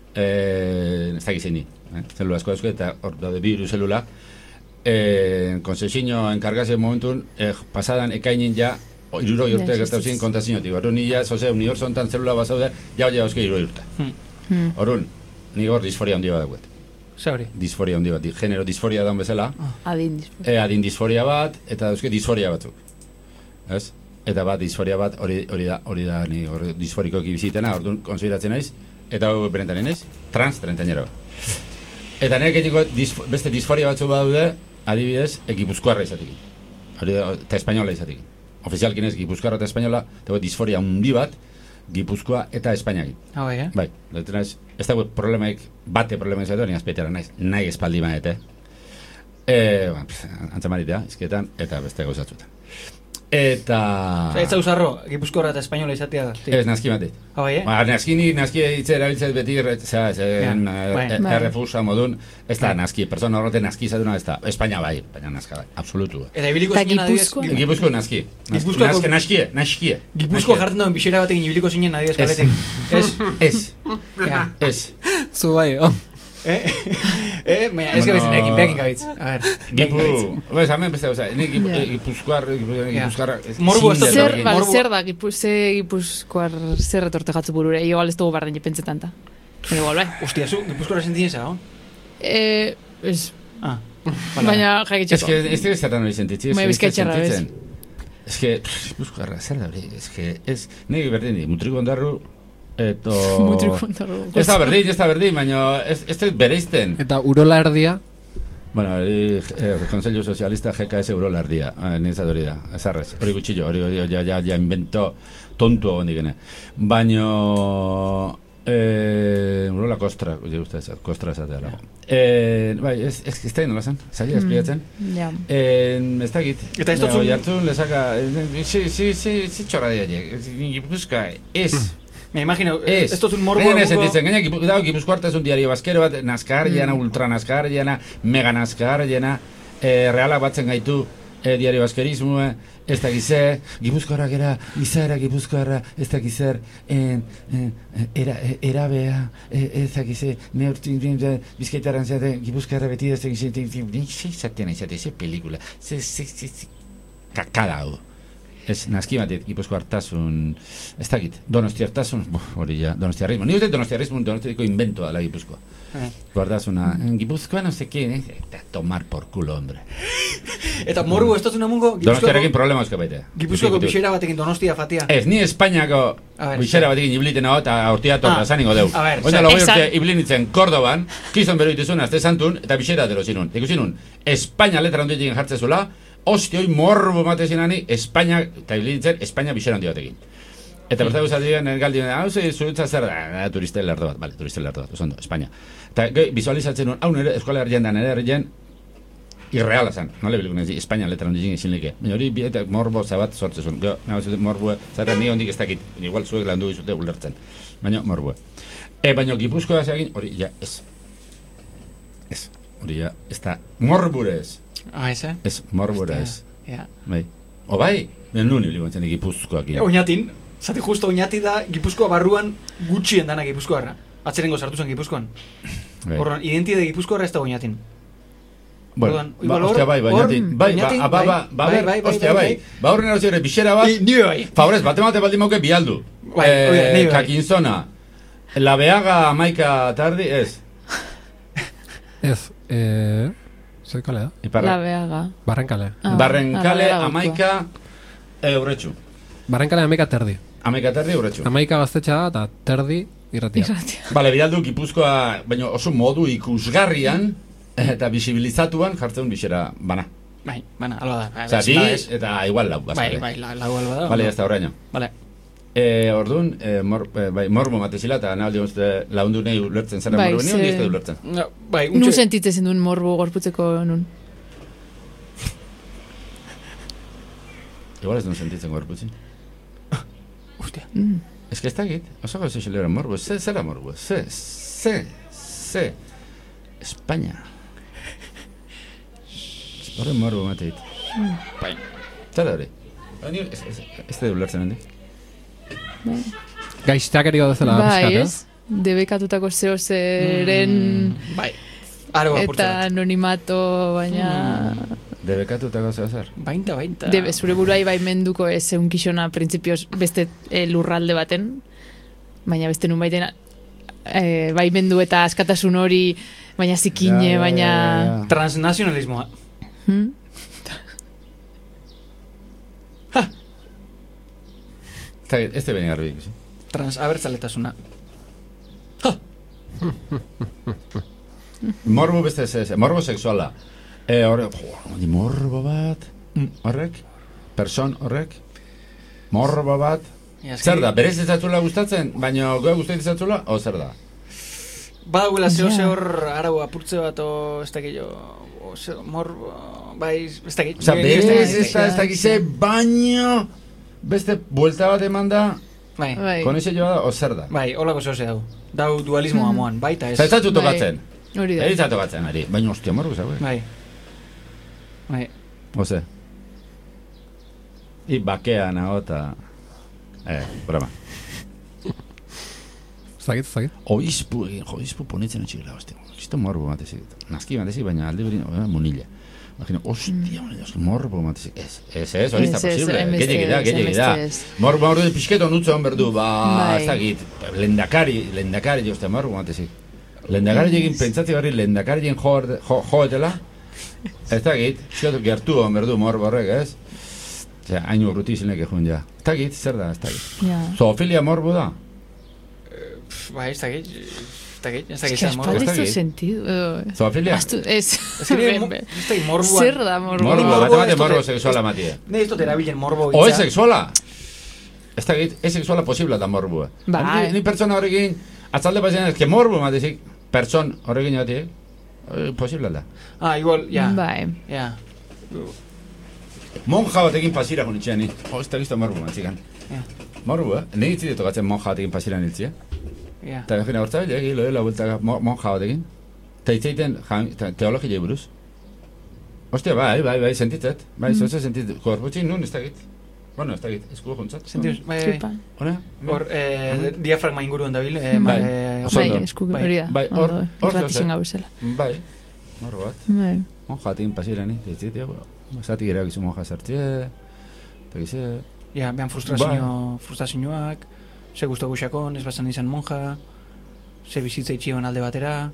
eh, ez dakiz ni, eh? zelula asko asko, eta hor daude bi hiru zelula, eh, konsesino enkargazio momentun, eh, pasadan ekainin ja, iruroi urte Ja, gertatu existiz. zin kontaziotik. Horun nila, zoze, uniberso hontan zelula bazaude, ja hori hauske iruroi urte. Hmm. Horun, nik hor disforia handi bat dagoet. Ze hori? Disforia handi bat, genero disforia daun bezala, Adin disfrut. e, adin disforia bat, eta dauzke disforia batzuk. Ez? Eta bat disforia bat, hori hori da, hori da, ni hori disforikoki bizitena, orduan konsideratzen naiz, eta hau benetan naiz, trans treintañero. Eta nire ketiko disfo, beste disforia batzuk badaude, adibidez, ekipuzkoarra izatekin. Hori da, eta espainola izatekin. Ofizialkin ez, gipuzkoarra eta espainola, eta disforia handi bat, Gipuzkoa eta Espainiakin. Ah, bai, eh? Bai, dut naiz, ez dago problemaik, bate problemaik zaitu, ni azpeitera naiz, nahi espaldi maete. E, ba, antzamaritea, izketan, eta beste gauzatzuetan. Eta... Ez hau zarro, gipuzkoarra eta espainola izatea da. Ez, naski bate. Ah, bai, eh? Ba, naski ni, naski hitze erabiltzez beti, zera, zen, Ja, bai. Bai. errefusa modun, ez da naski, persona horrete naski izatuna ez da, Espainia bai, baina naska bai, absolutu. Eta ibiliko Eta zinen adibidez... Gipuzkoa? Gipuzko naski, Gipuzkoako- naski, naskie, naskie. Gipuzko jartzen duen bixera batekin ibiliko zinen adibidez Ez. kaletik. Ez? Ez, Ja. ez. Zu bai, oh. Eh? Eh? Baina, ez Bueno. gabetzen ekin, behakin gabitz. A ver, behakin gabitz. Gipu, bez, hemen beste gauza, ni Gipu- Ja. Gipuzkoar, Gipuzkoar... Morbo ez da Zer, Morbo- bale, zer da, gipu, ze gipuzkoar zer retorte jatzu burure, igual ez dugu barren jepentzetan ta. Pero igual, bai. Hostia, zu, gipuzkoarra sentin eza, no? Eh, ez, Ah. Vale. baina Ez jakitxeko. que, ez que zertan hori sentitzi, ez Bai, que ez bizkaitxarra, bez. sentitzen. Ez que, pff, Gipuzkoarra, zer da hori, ez que, ez, nire berdin di, mutriko ondarru, eto... Mutriko ondarru. Ez da berdin, ez da berdin, baina ez, ez dut bereizten. Eta urola erdia, Bueno, hori, eh, Konsello Sozialista G K S Eurola erdia, eh, nintzat hori da, ez arrez, hori gutxillo, hori, hori, ja, ja, ja invento tontu egon dikene. Baina, eh, Eurola kostra, oi, uste ez, kostra esatea dago. Eh, bai, ez, ez, ez da nola zen, zaila espliatzen. Ja. Eh, ez da git. Eta ez dut zuen- Jartzun lezaka, eh, si, si, si, si txorra diatek, Gipuzkoa, ez. Me imagino, Ez, ez dut un morbo Gaina egungo- sentitzen, gaina Gipu- dago Gipuzkoarta ez un diario baskero bat, naskar jena, ultra naskar jena, mega naskar jena, eh, realak batzen gaitu eh, diario baskerismoa, ez da gize, Gipuzkoarra gera, izaera Gipuzkoarra, ez da gizer, eh, eh, era, eh, erabea, eh, ez da gize, neurtin, bizkaitaran zate, Gipuzkoarra beti ez da gize, zaten izate, ze pelikula, ze, ze, ze, ze, kakada hau. Ez, naski batet, Gipuzko hartasun, ez dakit, donosti hartasun, hori ja, donostiarrismo. Ni uste donostiarrismo, donostiako inventoa dela Gipuzkoa. Eh. Guardasuna, Gipuzkoa no sé qué, eh? Eta tomar por culo, hombre. Eta morbo ez dut namungo, Donostiarekin problema euska baite. Gipuzkoako bixera batekin donostia fatia. Ez, ni Espainiako A ver, bixera zer. batekin ibliten hau eta hortia torta Ah, zaningo deu. a ver, Oina zer. logoi Esan- urte iblinitzen Kordoban, kizon bero ituzun azte santun, eta bixera delo zinun. Ikusinun, Espainia letra ondietien jartzezula, Osti, hoi morbo mate zinani, Espainia, eta iblinitzen, Espainia bixera ondi batekin. Eta bertako zatien, galdien, hau ze, zuritza zer da, turistel lerdo bat, bale, turistel lerdo bat, osondo, Espainia. Eta gai, visualizatzen nuen, hau nire, eskola herrien da, nire herrien, irreala zen, nola biliko nazi, Espainia letra ondietien ezin leke. Baina hori, bieta morbo zabat sortzezun, jo, nago zute morbo, zara ni ondik ez dakit, igual zuek landu izute ulertzen, baina morbo. E, baina Gipuzkoa zeagin, hori, ja, ez. Ez, hori, ja, ez da, morbure ez. Ah, ez, eh? Ez, morbura ez. Ja. Bai. O bai, ben nuni biliko zen Gipuzkoak. Oinatin, Zati justo oinati da, Gipuzkoa barruan gutxien dana Gipuzkoarra. Atzerengo sartu zen Gipuzkoan. Horren, identitate Gipuzkoarra ez da oinatin. Bueno, Orduan, ba, igual hor- ostia bai, hor, bainatik, bai, ba, bainatik, ba, ba, ba, bai, ber, bai, bai, ostia bai, bai, ba horren erosi ere bixera bat, Ni- nire bai. favorez, bate mate baldin mauke bialdu. Bai, oia, nire bai. Kakinzona, La Beaga amaika tardi, ez. Ez, eh... Zer kale da? Iparra. La Beaga. Barrenkale. Ah, Barrenkale ah, amaika euretxu. Barrenkale amaika terdi. Amaika tardi euretxu. Amaika gaztetxa da, eta terdi irratia. Irratia. Bale, bialdu Gipuzkoa, baina oso modu ikusgarrian eta bisibilizatuan jartzen bixera bana. Bai, bana, alo da. Bai, Osea, bi bezala ez. eta igual lau. Bai, bazkale. bai, la- lau alba da. Bale, ez da horreino. Bale. E, orduan, e, mor, e, bai, morbo matezila eta nahi uste laundu nahi ulertzen zara Bai, morbo nion, ze- ez da ulertzen. No, bai, Nun untxe... sentitzen duen morbo gorputzeko nun. Igual ez duen sentitzen gorputzi. Hostia. Mm. Ez que ez dakit, oso gauza xilera morbo, ze, zera morbo, ze, ze, ze, España. Horren morbo mateit. Bai. Zara hori? Ni Ez ez- ez da ulertzen hendi. Gaizteak eri bezala Bai, pixkat, ez? Debekatutako zeo zeren Mm, bai. Aro eta apurtzen. anonimato, baina... Debekatu eta gauza zer. Bainta, bainta. Debe, zure buruai baimenduko ez egun kixona printzipioz beste eh, lurralde baten, baina beste nun baiten eh, baimendu eta askatasun hori, baina zikine, Ja, ja, baina... ja, ja. Transnacionalismoa. Hmm? Ez dakit, ez da bene garbi ikusi. Transabertzaletasuna. Morbo beste ez ez, morbo sexuala. E, horre, jo, di morbo bat, horrek, person horrek, morbo bat. Ja, eski- Zer da, berez ez zatzula gustatzen, baina goa gustatzen zatzula, o zer da? Badagoela zeo Ja. ze hor arau apurtze bat o ez dakit jo, o ze mor, bai, ez dakit. Osa, Ni- ni berez ez dakit, ez ez da, dakit. ez dakize, baino, beste buelta bat eman da, Bai, Bai. kon eze joa da, o zer da? bai, holako zeo ze dau. Dau dualismo amoan, baita ez. Zer ez zatzu Bai. tokatzen, Hori da. ez zatzu tokatzen, ari, baina ostia morbo zaue, Bai. Bai. oze. I bakea nago eta, eh, broma. Ez dakit, ez dakit. Oizpu egin, jo, oizpu ponitzen etxikela, ostia, kisto morbo matezik, naski matezik, baina alde berin, oh, munilla. Imagina, ostia, mm. morbo matezik, ez, ez, ez, hori ez da Ez, ez, posible, hainbeste gehiagik da, ez, gehiagik da. hainbeste ez. Morbo morbo pixketo nutze hon berdu, ba, Bai. ez dakit, lendakari, lendakari jozte morbo matezik. Lendakari egin pentsatzi barri, lendakari egin jo, jo, joetela, ez dakit, pixketo gertu hon berdu morbo horrek, ez? Osea, hain urruti zinek ejun ja. Ez dakit, zer da, ez dakit. Ja. Zoofilia morbo da? Pff, Bai, ez dakit. Ez dakit, ez Ez dakit que zer morbo. aspaldi Ez ez du dakit. sentidu. edo- Zoofilia? Astu, ez. Ez que mo- ez dakit morboan. Zer da morbo? Morbo, Morbo bate bate ez dute- morbo sexuala matie. Ne ez dut erabilen morbo O ez hitza. sexuala? Ez dakit, ez sexuala posible da morbua. Bai. Ni, ni pertsona horrekin, atzalde pasean ez que morbo matezik, pertson horrekin batie, eh, posible da. Ah, igual, ja. Bai. Ja. Monja batekin pasira jonitxean ni. Oh, ez da gizto morbo matzikan. Ja. Morbo, eh? Nei itzide tokatzen monja batekin pasira niltzia. Ja. Eta egin aurtza, legi, loela buelta mo- monja batekin. Eta itzeiten teologia buruz. Ostia, bai, bai, bai, sentitzet. Bai, zoze sentitzet. Korputxin nun, ez dakit. Bueno, ez dakit, eskulo juntzat. Sentiuz, bai, bai. Tripa. Hora? Hor, eh, diafragma inguruen dabil. Eh, Bai. eh, Oso Bai, ondo. esku Bai. hori da. Bai, hor- ondo, hor irratixen zoze. gau bezala. Bai, morbo bat. Bai. Monja batekin pasira ni, ditzit, ja, zatik ere gizu monja sartzie, eta gize... Ja, behan frustrazio, frustrazioak, ze guztu guxakon, ez bazan izan monja, ze bizitza itxion alde batera.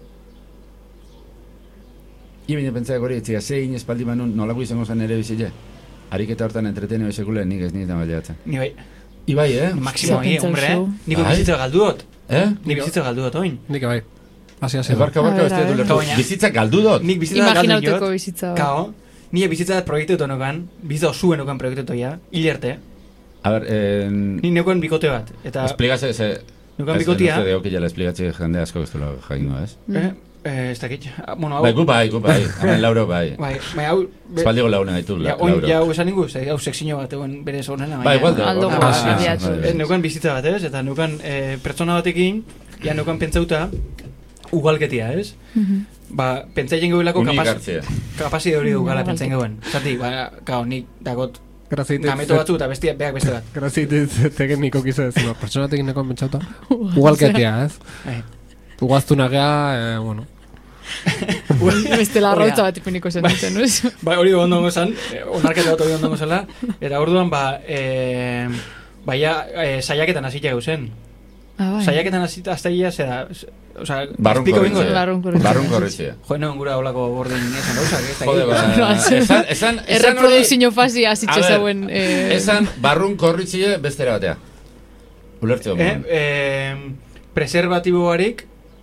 Ibine pentsaiak hori, etzia, zein espaldi manun nolako izango zen ere bizile? Ariketa hortan entretenio sekulen nik ez nintzen baliatzen. Ni bai, Ibai, eh? maksimo, Zer eh, hombre, eh? pentsauzu? Niko Bai. bizitza galdu dut. Eh? Ni bizitza galdu dut, oin. Nik bai. Hasi, hasi. Ez barka barka A ber, bestia a du ber. lertu. Baina- Bizitza galdu dut. Nik bizitza galdu Imaginauteko dut. bizitza. bai. Kao, nire bizitza dat proiektu nokan, bizitza osuen nokan proiektu ja, hilerte. A ber, en... Ni neukan bikote bat, eta Esplikase, ze... neukan bikotia, Ez deo kila esplikatze jende asko ez duela jaingo, ez? eh, eh, ez dakit, ah, bueno, hau, Bai, gu bai, gu bai. Hemen lauro bai. bai, bai, hau, be- Espaldigo laune gaitu, ja, la- oin, lauro. ja, hau esan ningu, ze, hau seksino bat egon bere zonena, Bai, igual da. Aldo Ah, goa, ah, abiatu. bai, bai. Eh, neukan bizitza bat, ez? Eta neukan eh, pertsona batekin, ja neukan pentsauta, ugalketia, ez? Mhm. Ba, pentsaien gehuelako Unik kapaz, hartzea. kapazide hori dugala Mm, pentsaien geuen. Zati, ba, kao, nik dagot gameto batzu eta bestia, beak beste bat. Grazit tekniko kizu ez, no, pertsonatekin neko mentzauta. Ugalketia, ez? Ugaztuna gea, eh, bueno. Beste la rotza bat ipiniko zen duten, no? Ba, hori ondongo zan, onarketa bat hori ondongo zela, eta orduan, ba, eh, baia, eh, saiaketan hasita gauzen. Ah, bai. Saiaketan hasita hasta ia, zera, o sea, Barrun korritxe. Barrun korritxe. Jo, no, gura holako bordin esan gauzak, ez da. Jode, ba, esan, esan, erreprodukzio fasi hasitxe zauen. Esan, barrun korritxe bestera batea. Ulertze eh, eh, preservatibo barik,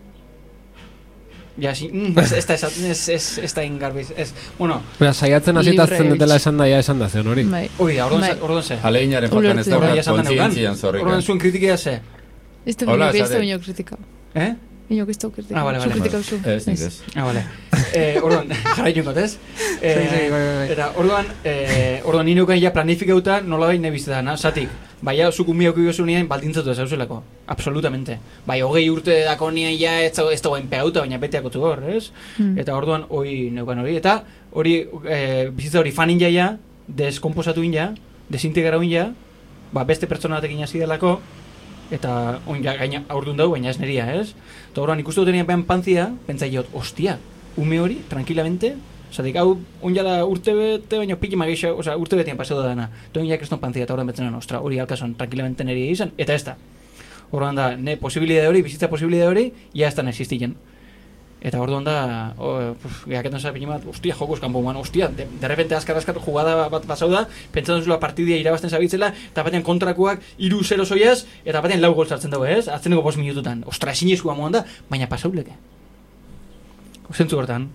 ja, si, mm, ez, ez, ez, ez, ez da ingarbiz, ez, bueno. Bera, saiatzen hasitatzen dutela esan da, ja esan da zen hori. Hori da, orduan ze. Alegeinaren faltan ez da, kontzientzian zorrikan. Orduan zuen kritikea ze. Ez da binok, ez da binok kritika. Eh? Binok ez da kritika. Ah, vale, vale. Kritika usu. Ez, nik ez. Ah, vale. Eh, orduan, jarra inunkot, ez? Eta orduan, orduan ninuken ja planifikauta nola behin nebiztetan, zatik. Baina, zuk unbiok ikosu nien baldintzatu ez hauzelako. Absolutamente. Bai, hogei urte dako nien ja ez dagoen pegauta, baina beteako tugor, ez? Hmm. Eta orduan, hori neukan hori. Eta hori, e, bizitza hori fanin jaia, deskomposatu inja, desintegrau inja, ba, beste pertsona batekin hasi delako, eta oin ja, gaina aurdun dugu, baina ez neria, ez? Eta orduan, ikustu dutenean behan pantzia, pentsai jot, ostia, ume hori, tranquilamente, zatik, hau, onjala urte bete, baina piki mageixa, oza, urte betean paseo da dana. Eta onjala kriston pantzia, eta horren betzen, ostra, hori alkazon, tranquilamente niri izan, eta ez da. Horren da, ne, posibilidade hori, bizitza posibilidade hori, ja ez da existitzen. Eta orduan da, gehaketan zara pini bat, ostia, jokuz kanpo man, ostia, de, de repente azkar-azkar jugada bat basau da, pentsatzen zula partidia irabazten zabitzela, eta batean kontrakoak iru zero zoiaz, eta batean lau gol sartzen dago, ez? Atzeneko bost minututan. Ostra, ezin eskua moan da, baina pasauleke. Zentzu hortan.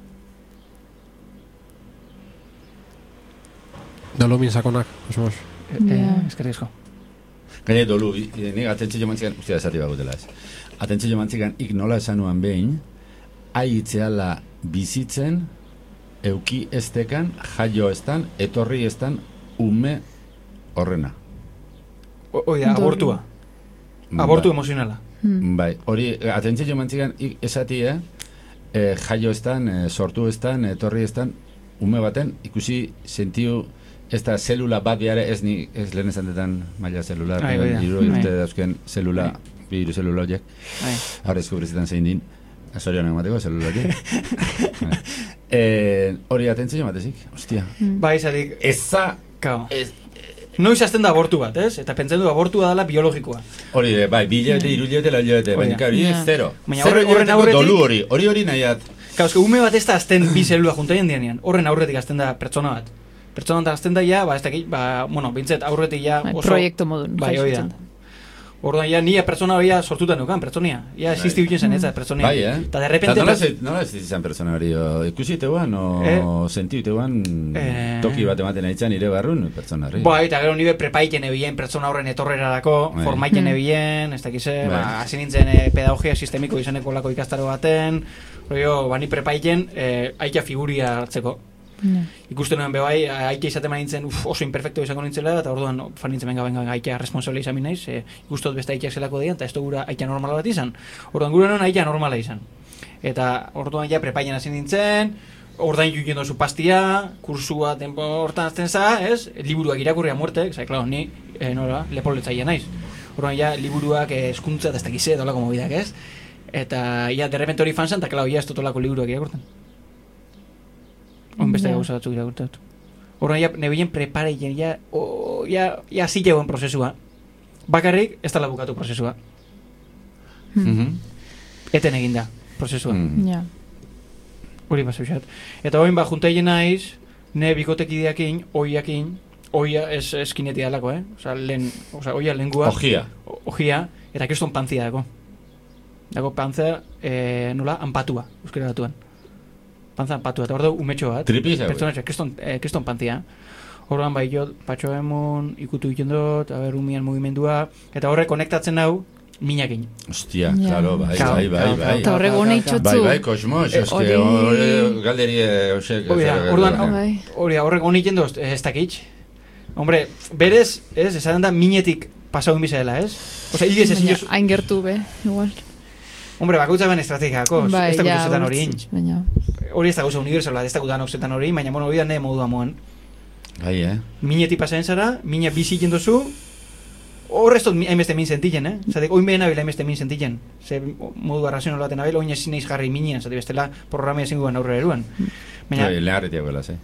Dolomin sakonak, osmos. Eskerri esko. Gaine dolu, nik atentzi jo mantzikan, ustia esati bagutela ez. Atentzi jo mantzikan, ik nola esanuan behin, aitzeala bizitzen, euki estekan, jaio estan, etorri estan, ume horrena. Hoi da, abortua. Abortu emozionala. Bai, hori, atentzi jo mantzikan, ik esati, eh? E, jaio estan, e, sortu estan, etorri estan, ume baten, ikusi sentiu ez da zelula bat biare, ez ni, ez lehen esan detan maila zelula, hiru urte dauzken zelula, bi hiru zelula horiek, ahora eskubrizetan zein din, zorionak mateko zelula horiek. Hori atentzio matezik, ostia. Bai, zatik, eza, noiz azten da abortu bat, ez? Eta pentsen du abortua dela biologikoa. Hori de, bai, bi hilabete, iru hilabete, lau hilabete, baina hori ez zero. Zero hilabeteko dolu hori, hori hori nahiat. Kauzke, ume bat ez da azten bi zelula juntaien dianean, horren aurretik azten da pertsona bat. Pertsona bat azten da ja, ba, ez dakit, ba, bueno, bintzet aurretik ja oso... Proiektu modun. Bai, hori da. Orduan, ja, nia pertsona hori sortuta neukan, pertsonia. Ja, existi hutzen zen, ez da, pertsonia. Bai, eh? Eta de repente... Nola ez izan pertsona hori, ikusi teuan, o sentiu teuan, toki bat ematen aitzan nire barrun, pertsona hori. Bai, eta gero nire prepaiken ebien, pertsona horren etorrerarako, formaiken ebien, ez dakize, ba, hasi nintzen pedagogia sistemiko izaneko lako ikastaro baten, hori, ba, ni prepaiken, aita figuria hartzeko. No. Ikusten nuen bebai, aike izaten nintzen oso imperfecto izango nintzela, eta orduan fan nintzen benga benga aitea responsable izan naiz, e, ikustot beste aikeak zelako dian, eta ez da gura aitea normala bat izan. Orduan gura nuen aitea normala izan. Eta orduan ja prepaien hasi nintzen, ordain juken dozu pastia, kursua tempo hortan azten za, ez? Liburuak irakurria muerte, zai, klar, ni e, nola, lepoletzaia naiz. Orduan ja liburuak eskuntza, eta ez dakize, dolako mobidak, ez? Eta ja, derrepente hori fanzan, eta klar, ja ez totolako liburuak irakurten. On beste gauza batzuk irakurtatu. Horren, ja, nebien prepareien, ja, oh, ja, ja zitegoen prozesua. Bakarrik, ez dala bukatu prozesua. Mm-hmm. Eten eginda, prozesua. Mm. Ja. Hori bat zeuxat. Eta hoin, ba, juntaien naiz, ne bikotekideakin, oiakin, oia ez eskineti dalako, eh? Osa, lehen, osa, oia lengua. Ojia. Ojia, eta keston pantzia dago. Dago pantzia, eh, nola, anpatua, euskera batuan. Panza anpatua, eta hor dugu umetxo bat. Tripiza, pertsonatxe, kriston, eh, kriston pantzia. Horban bai jo, patxo emon, ikutu egiten dut, aber umian mugimendua, eta horre konektatzen hau, minakin. Ostia, yeah. Claro, bai, Kau, bai, bai, bai. Eta horre gona itxotzu. Bai, bai, kosmos, eske, horre galderi, osek. Hori da, horre gona iten dut, ez dakitx. Hombre, berez, ez, esaten da minetik pasau inbiza dela, ez? Osa, hildiz ezin jozu. Hain gertu, be, igual. Hombre, bakoitza ben estrategiako, bai, ez da guzetan hori baina. Hori ez da gauza universal bat, ez da gutan oksetan hori, baina bueno, hori da ne modua moen. Bai, eh? Minetik pasatzen zara, mina bizi jendozu, horreztot hainbeste min sentitzen, eh? Zatek, oin behen abil hainbeste min sentitzen. Ze modu arrazional baten abil, oin ezin eiz jarri minean, zate bestela programia ezin guen aurrera eruan. Baina, Bai, leharretia guela, ze?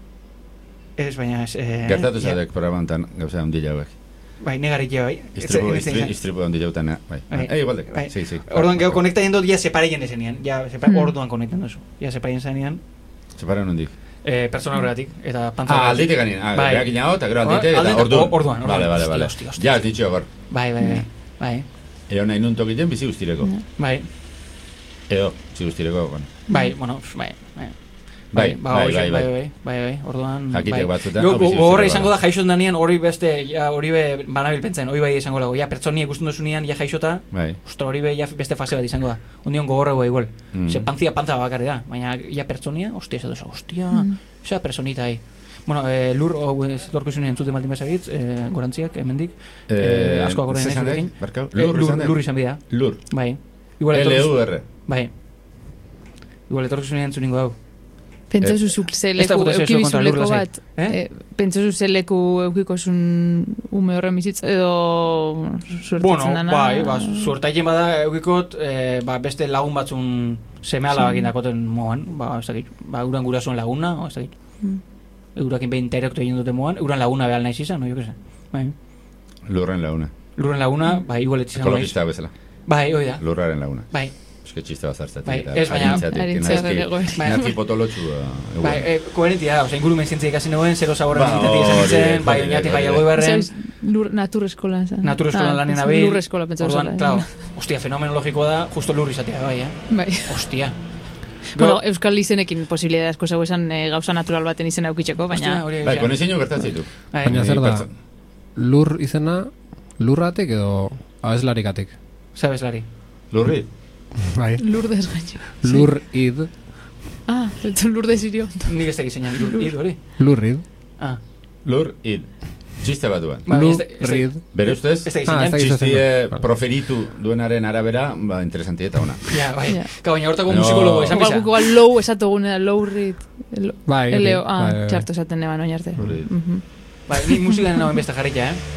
ez, baina, ez... Eh, Gertatu ja, zadek programantan gauza handila hauek. bai, negarik ja, bai. Istripu, Ez- ez- ez- istripu handila utan, bai. Bai. Eh, igualdek, Bai. sí, sí. Orduan, gero konekta jendot, ja separeien dezenean. Ja, sepa, Hmm. orduan konektan duzu. Ja, separeien zenean, Separan hondik. eh, persona horregatik, eta pantza Ah, horregatik. alditek ganin. Ah, Bai. beak inago, eta gero alditek, Alditek, eta orduan. o- orduan, orduan. Vale, vale, Hostia, vale. hostia, hostia. Ja, ditxo gor. Bai, bai, bai. Bai, Eo nahi nun tokiten bizi guztireko. bai. Edo, bizi guztireko, bueno. Bai, bueno, bai, bai. Bai, ba, bai, hoxe, bai, bai, bai. bai, bai, bai, orduan, Jakitek bai. batzuetan, Go- hau bizi go- Gogorra guztireko izango da bada. jaixot danean, hori beste, ja, hori be banabil pentsatzen, hori bai izango dago, ja, pertsoni ikusten duzunean, ja jaixota, Bai. ostra, hori be ja beste fase bat izango da. Ondion gogorra gu igual. Mm. Ze pantzia pantza bakarri da, baina ja pertsonia, ostia, ez da, ostia, Mm. esa personita ahí. Bueno, eh, lur, hau ez dorkizunean entzuten baldin bezagitz, eh, gorantziak, hemendik, eh, asko akorda zer naiz esan gurekin. dek? Barkau? Eh, Lur izan dek? lur izan bida, Lur. bai. Igual L etorkiz- U R. Bai. Igual etorkizunean entzuningo hau. Pentsozu zuk ze Ez da leku, gutazio eukibizu kontra lur leku lasai. bat, Eh? eh? Pentsozu ze leku eukikosun ume horren bizitza, edo suertatzen Bueno, dana. bai, ba, suertaien bada eukikot, eh, ba, beste lagun batzun seme ala bakin dakoten moan, ba, ez dakit, ba, uran gurasoen laguna, o, ez dakit. Mm. Eurakin behin terektu egin dute moan, uran laguna behal naiz izan, no, jo que se. Bai. Lurren laguna. Lurren laguna, bai, igual etxizan naiz. Ekologista bezala. Bai, hoi da. Lurraren laguna. Bai, Eske txiste bat zartzatik. Bai, eta ez, baina- arintzatik, Arintzea nazki- egoen. Bai. nazki potolotxua. bai, eh, koherentia da, oza, ingurumen zientzia ikasi nagoen, zero zaborra Ba, nintetik esan hori, nintzen, bai, hori, oinati hori, bai hori. agoi barren, Zabez, lur, natur eskola. esan. natur eskolan Ah, lanen ez, abil. Lur eskola pentsa Orduan, zela. claro, ostia, fenomenologikoa da, justo lur izatea, bai, eh? Bai. Ostia. Bueno, Euskal izenekin posibilidad asko zau esan eh, gauza natural baten izena eukitzeko, baina... Ostia, hori, Bai, ja. konezeinu gertatzen ditu. Bai. Baina zer da, Pertson- lur izena, lurratik edo abeslarikatik? Zabeslari. Lurri? Bai. Lur desgaitxo. Lur id, Ah, ez lur desirio. Nik ez tekiz zeinan, lur, hil hori. lurrid, Ah, Lur, id. Txiste bat duen. Ba, ez da- ez da- lurrid. Bere ustez, ez tekiz Ah, ez zeinan. dakit. txistie Vale. proferitu duenaren arabera, ba, interesanti eta ona. Ja, bai. Ja. Ka, baina hortako No. musikologo esan Igual bisa. guk igual low esatogune, low read. Bai, hori, Eleo, ah, bai, bai, bai. txarto esaten neban oin arte. Low read. Mhm. Bai, nik musikan nagoen beste jarrikia, eh?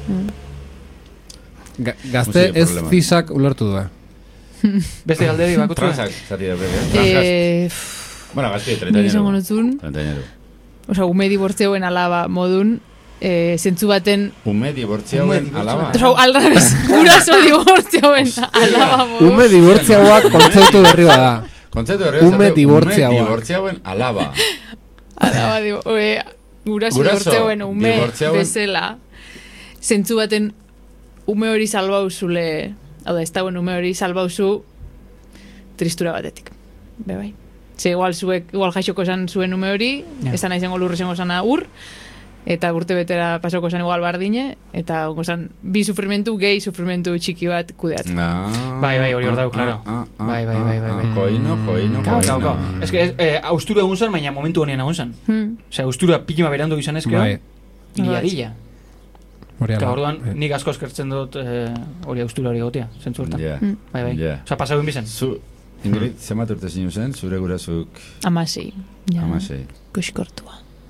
Ga- Gazte Musika ez problema. zisak ulertu da. Beste galderi bakotzu. Transak, zati da bere, eh? Transgaz. Eh, Bueno, gazti, Nik treintañero. esango notzun, Treintañero. oza, ume dibortzeoen alaba modun, eh, zentzu baten, Ume dibortziauen Ume alaba. oza, aldarrez, guraso dibortzeoen alaba modun. Ume dibortziagoak kontzeptu berri bada. Kontzeptu horre Ume esate, dibortziagoak. Ume dibortziauen alaba. Alaba, digo, oe, guraso Guraso dibortzeoen ume dibortzeoen- bezala, zentzu baten ume hori salbauzule, hau da, ez dauen ume hori salbauzu tristura batetik. Be bai. Ze igual zuek, igual jaixoko esan zuen ume hori, Ja. esan nahi zengo lurre zengo zana ur, eta urte betera pasoko zen igual bardine, eta gongo zan, bi sufrimentu, gehi sufrimentu txiki bat kudeatzen. Ah, Bai, bai, hori hor dago, ah, claro. ah, ah, Bai, bai, bai, bai, ah, bai. Koino, koino, Kau, kau, koino. kau. Ez que, ez, eh, austura egun zan, baina momentu honean egun zan. Hmm. Osea, austura pikima berandu izan ezkero, Bai, ilarilla. hori Eta ala. orduan, Bai. nik asko eskertzen dut eh, hori austura hori gotea, zentzu hortan. Ja, Mm. Bai, bai. ja. Osea, pasau bizan. Zu, Ingrid, zenbat urte zinu zen, zure gurasuk Amasei. Ja. amasei. Kuskortua.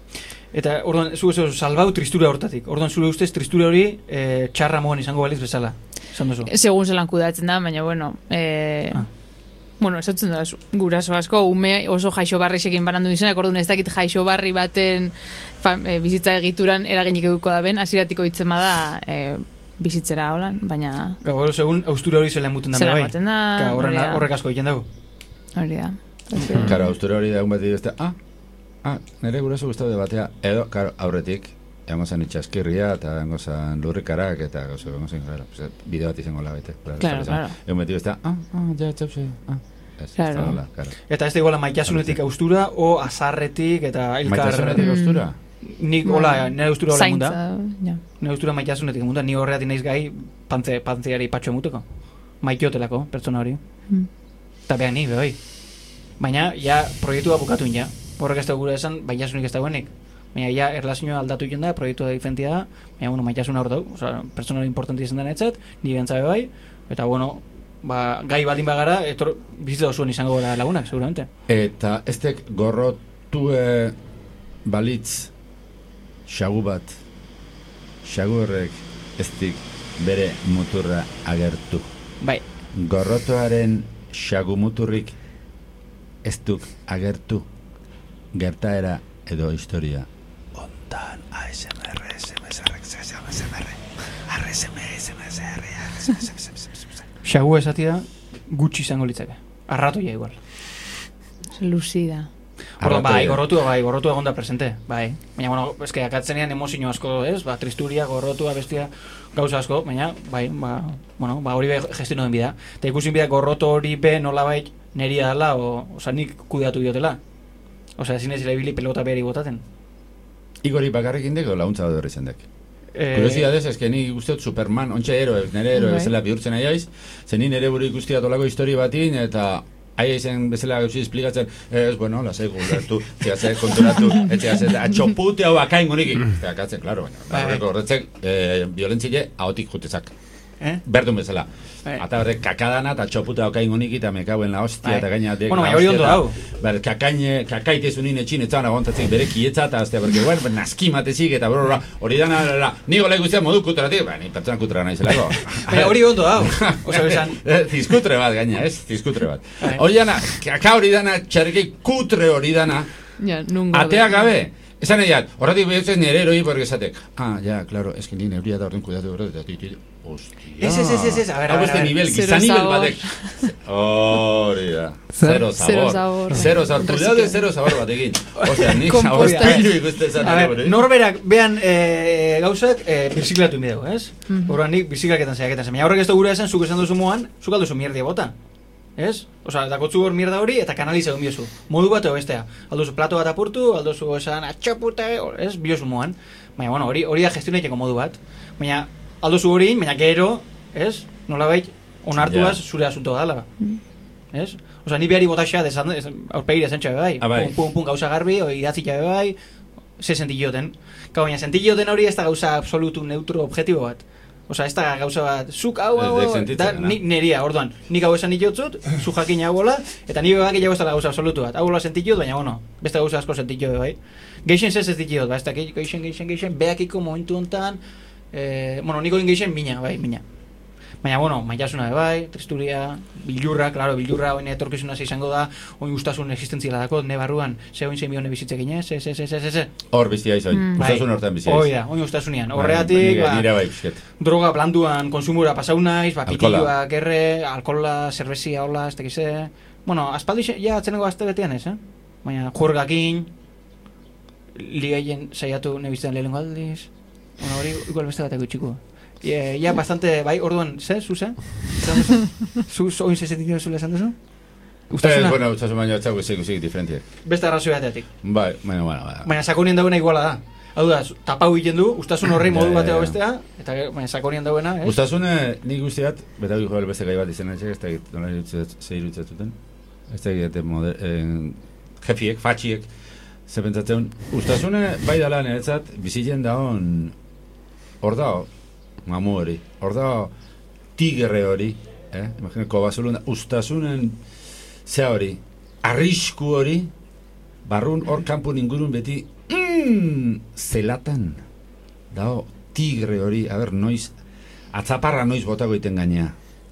Eta orduan, zu ez salbau tristura hortatik. Orduan, zure ustez tristura hori eh, txarra moan izango baliz bezala. Esan duzu. Segun zelan kudatzen da, baina bueno, eh, Ah. bueno, esatzen da, guraso asko, ume oso jaixo barrixekin banandu izanak, orduan ez dakit jaixo barri baten fa, e, bizitza egituran eraginik eduko da ben, hasiratiko hitzen bada e, bizitzera holan, baina Gau, hori segun austura hori zela emuten da zela bai. ematen da, Ka, hori horren, da, horrek asko egiten dago. hori da. Karo, austura hori da egun bat beste, ah, ah, nire guraso gustatu de batea, edo, karo, aurretik, egongo zen itxaskirria, eta egongo zen lurrikarak, eta gauzo, egongo zen, claro, pues, bideo bat izango labete. Claro, claro. Egun beti beste, ah, ah, ja, txapse, ah. Ez, Claro. ez da hola, claro. Eta ez da iguala maitasunetik austura, o azarretik, eta elkar... Maitasunetik Mm. austura? Nik, hola, nire austura hola emunda. Zaintza, ja. Nire austura maitasunetik emunda. Ni horreatik naiz gai pantze, pantzeari patxo emuteko. Maitiotelako, pertsona hori. Mm. Eta behar ni, behoi. Baina, ja, proiektua bukatuin, ja. Horrek ez da gure esan, baitasunik ez dagoenik. Baina, ja, erlazioa aldatu iten da, proiektua diferentia da, baina, bueno, maitasuna hor dau. Osa, pertsona hori importanti izan den etzat, ni bentzabe bai, eta, bueno, ba, gai baldin bagara, etor, bizitza zuen izango gara lagunak, seguramente. Eta eztek gorrotu balitz xagu bat, xagu horrek ez dik bere muturra agertu. Bai. Gorrotoaren xagu muturrik ez duk agertu. Gertaera edo historia. Ontan A S M R, S M S R, S M R, R S M, S M S R, R S M. Xagu esatia gutxi izango litzake. Arratoia igual. Lucida. Orduan, bai, gorrotua, bai, gorrotua egonda presente, bai. Baina, bueno, eske akatzenean emozio asko, ez? Ba, tristuria, gorrotua, bestia, gauza asko, baina, bai, ba, bueno, ba, hori be gestiono den bida. Eta ikusin bida gorroto hori be nolabait neria dela, o, oza, nik kudeatu diotela. Osa, ezin ez ibili pelota behari botaten. Igori bakarrik indeko launtza bat horri zendek. Eh, Kuriosidadez, eske ni guztiot Superman, ontsa ero, nire ero, bezala bihurtzen aiaiz, zenin ere buru ikusti atolako histori batin, eta aia izen bezala gauzi esplikatzen, ez, bueno, lasai gulertu, txegaze, konturatu, etxegaze, atxopute hau akain gonik. Eta akatzen, klaro, baina, horreko horretzek, violentzile, ahotik jutezak. Eh? Berdun bezala. Bai. Ata horrek kakadana eta txoputa okain honik eta mekauen la hostia Bai. eta gaina dek Bueno, la baina hori hostia ondo eta- dau. Ber, kakaine, kakaitezunin etxin etzan agontatzen bere kietza eta aztea, porque, bueno, naski matezik eta brora, hori dana, la, la, ni gola guztia modu kutratik, ba, ni pertsona kutra naizelako. Baina hori ondo dau. Osa, besan, Zizkutre bat gaina, ez? Zizkutre bat. Bai. Hori dana, kaka hori dana, txarriki kutre hori dana, Ja, nungo. atea gabe. Esan egin, horretik behitzen nire eroi, porque esatek, ah, ja, claro, es que ni neuria da orden kuidatu horret, eta titi, hostia. Ez, ez, ez, ez, ez, a ver, a Hau ver, este a ver. nivel, Zero giza nivel sabor. batek. Hori da. Zer? Zero Zero sabor. sabor. Zero sabor. Kuidado de zero sabor batekin. Osea, nik Komposta. sabor pilu ikusten zan. A ver, norberak behan e, gauzak e, birziklatu inbideu, ez? Mhm. Horban nik birziklaketan zaiaketan zen. Baina horrek ez da gure esan, zuk esan duzu moan, zuk alduzu mierdia bota. Ez? Osa, dakotzu hor mierda hori eta kanaliza egon biozu. Modu bat edo bestea. Alduzu plato bat apurtu, alduzu esan atxapute, ez? Biozu moan. Baina, bueno, hori hori da gestionaiteko modu bat. Baina, alduzu hori, baina gero, ez? Nolabait, onartuaz Ja. zure asunto dala. Ez? Osa, ni behari botaxea desan, aurpegira zentxa bai. Ah, bai. Pum, pum, pum, gauza garbi, oi idatzita bai, ze sentilloten. Kau, baina sentilloten hori ez da gauza absolutu neutro objetibo bat. Osa, ez da gauza bat, zuk hau, hau, Ez dek hau, sentitzen, da, na? ni, neria, orduan, nik hau esan ditotzut, zu jakin hau bola, eta ni beban gehiago ez da gauza absolutu bat. Hau bola sentillot, baina, bueno, beste gauza asko sentillot, bai. Geixen zez ez ditillot, ba, ez da, geixen, geixen, geixen, beakiko momentu hontan, eh, bueno, niko geixen mina, bai, mina. Baina, bueno, maitasuna bai, tristuria, bilurra, claro, bilurra oin etorkizuna izango da, oin gustasun existentziala dako, ne barruan, ze oin zein bizitzekin, ez, ez, ez, ez, ez, ez, Hor bizia izoin. Mm. Gustasun hortan bizia Hoi izoin. da, oin gustasunean. Horregatik, Nire- ba, nire bai, pixket. droga blanduan konsumura pasau naiz, ba, Alkohola. pitilloak erre, alkohola, zerbezia, hola, ez tekize. Bueno, aspaldi xe- ja atzeneko azte betean ez, eh? Baina, juergakin, ligaien saiatu nebiztean lehenengo aldiz. Bueno, hori igual beste bateko itxiko. Ja, ja, bastante, bai, orduan, ze, zu, ze? Esan duzu? Zu, oin ze sentitzen zule esan duzu? Eh, Ustasuna, bueno, gustasun baino etxako zik, zik, diferentiek. beste arrazoi bateatik. Bai, bueno, bueno, bueno. Baina sakonien dagoena iguala da. Hau da, tapau egiten du, ustasun horrei modu Ja, ja, bateo ja. bestea, eta gero, baina sakonien dagoena, ez? Gustasune, nik guztiat, beta bi joel beste gai bat izan etxek, ez da egit, nola ze irutzatuten. Ez da egit, eh, jefiek, fatxiek, ze pentsatzen, ustasune bai dala niretzat, bizitzen daun, hor da, mamu hori, hor da, tigre hori, eh? Imagina, kobazulun, ustasunen, ze hori, arrisku hori, barrun hor kanpun ingurun beti, mm, zelatan, dao, tigre hori, a ber, noiz, atzaparra noiz botako iten gainea.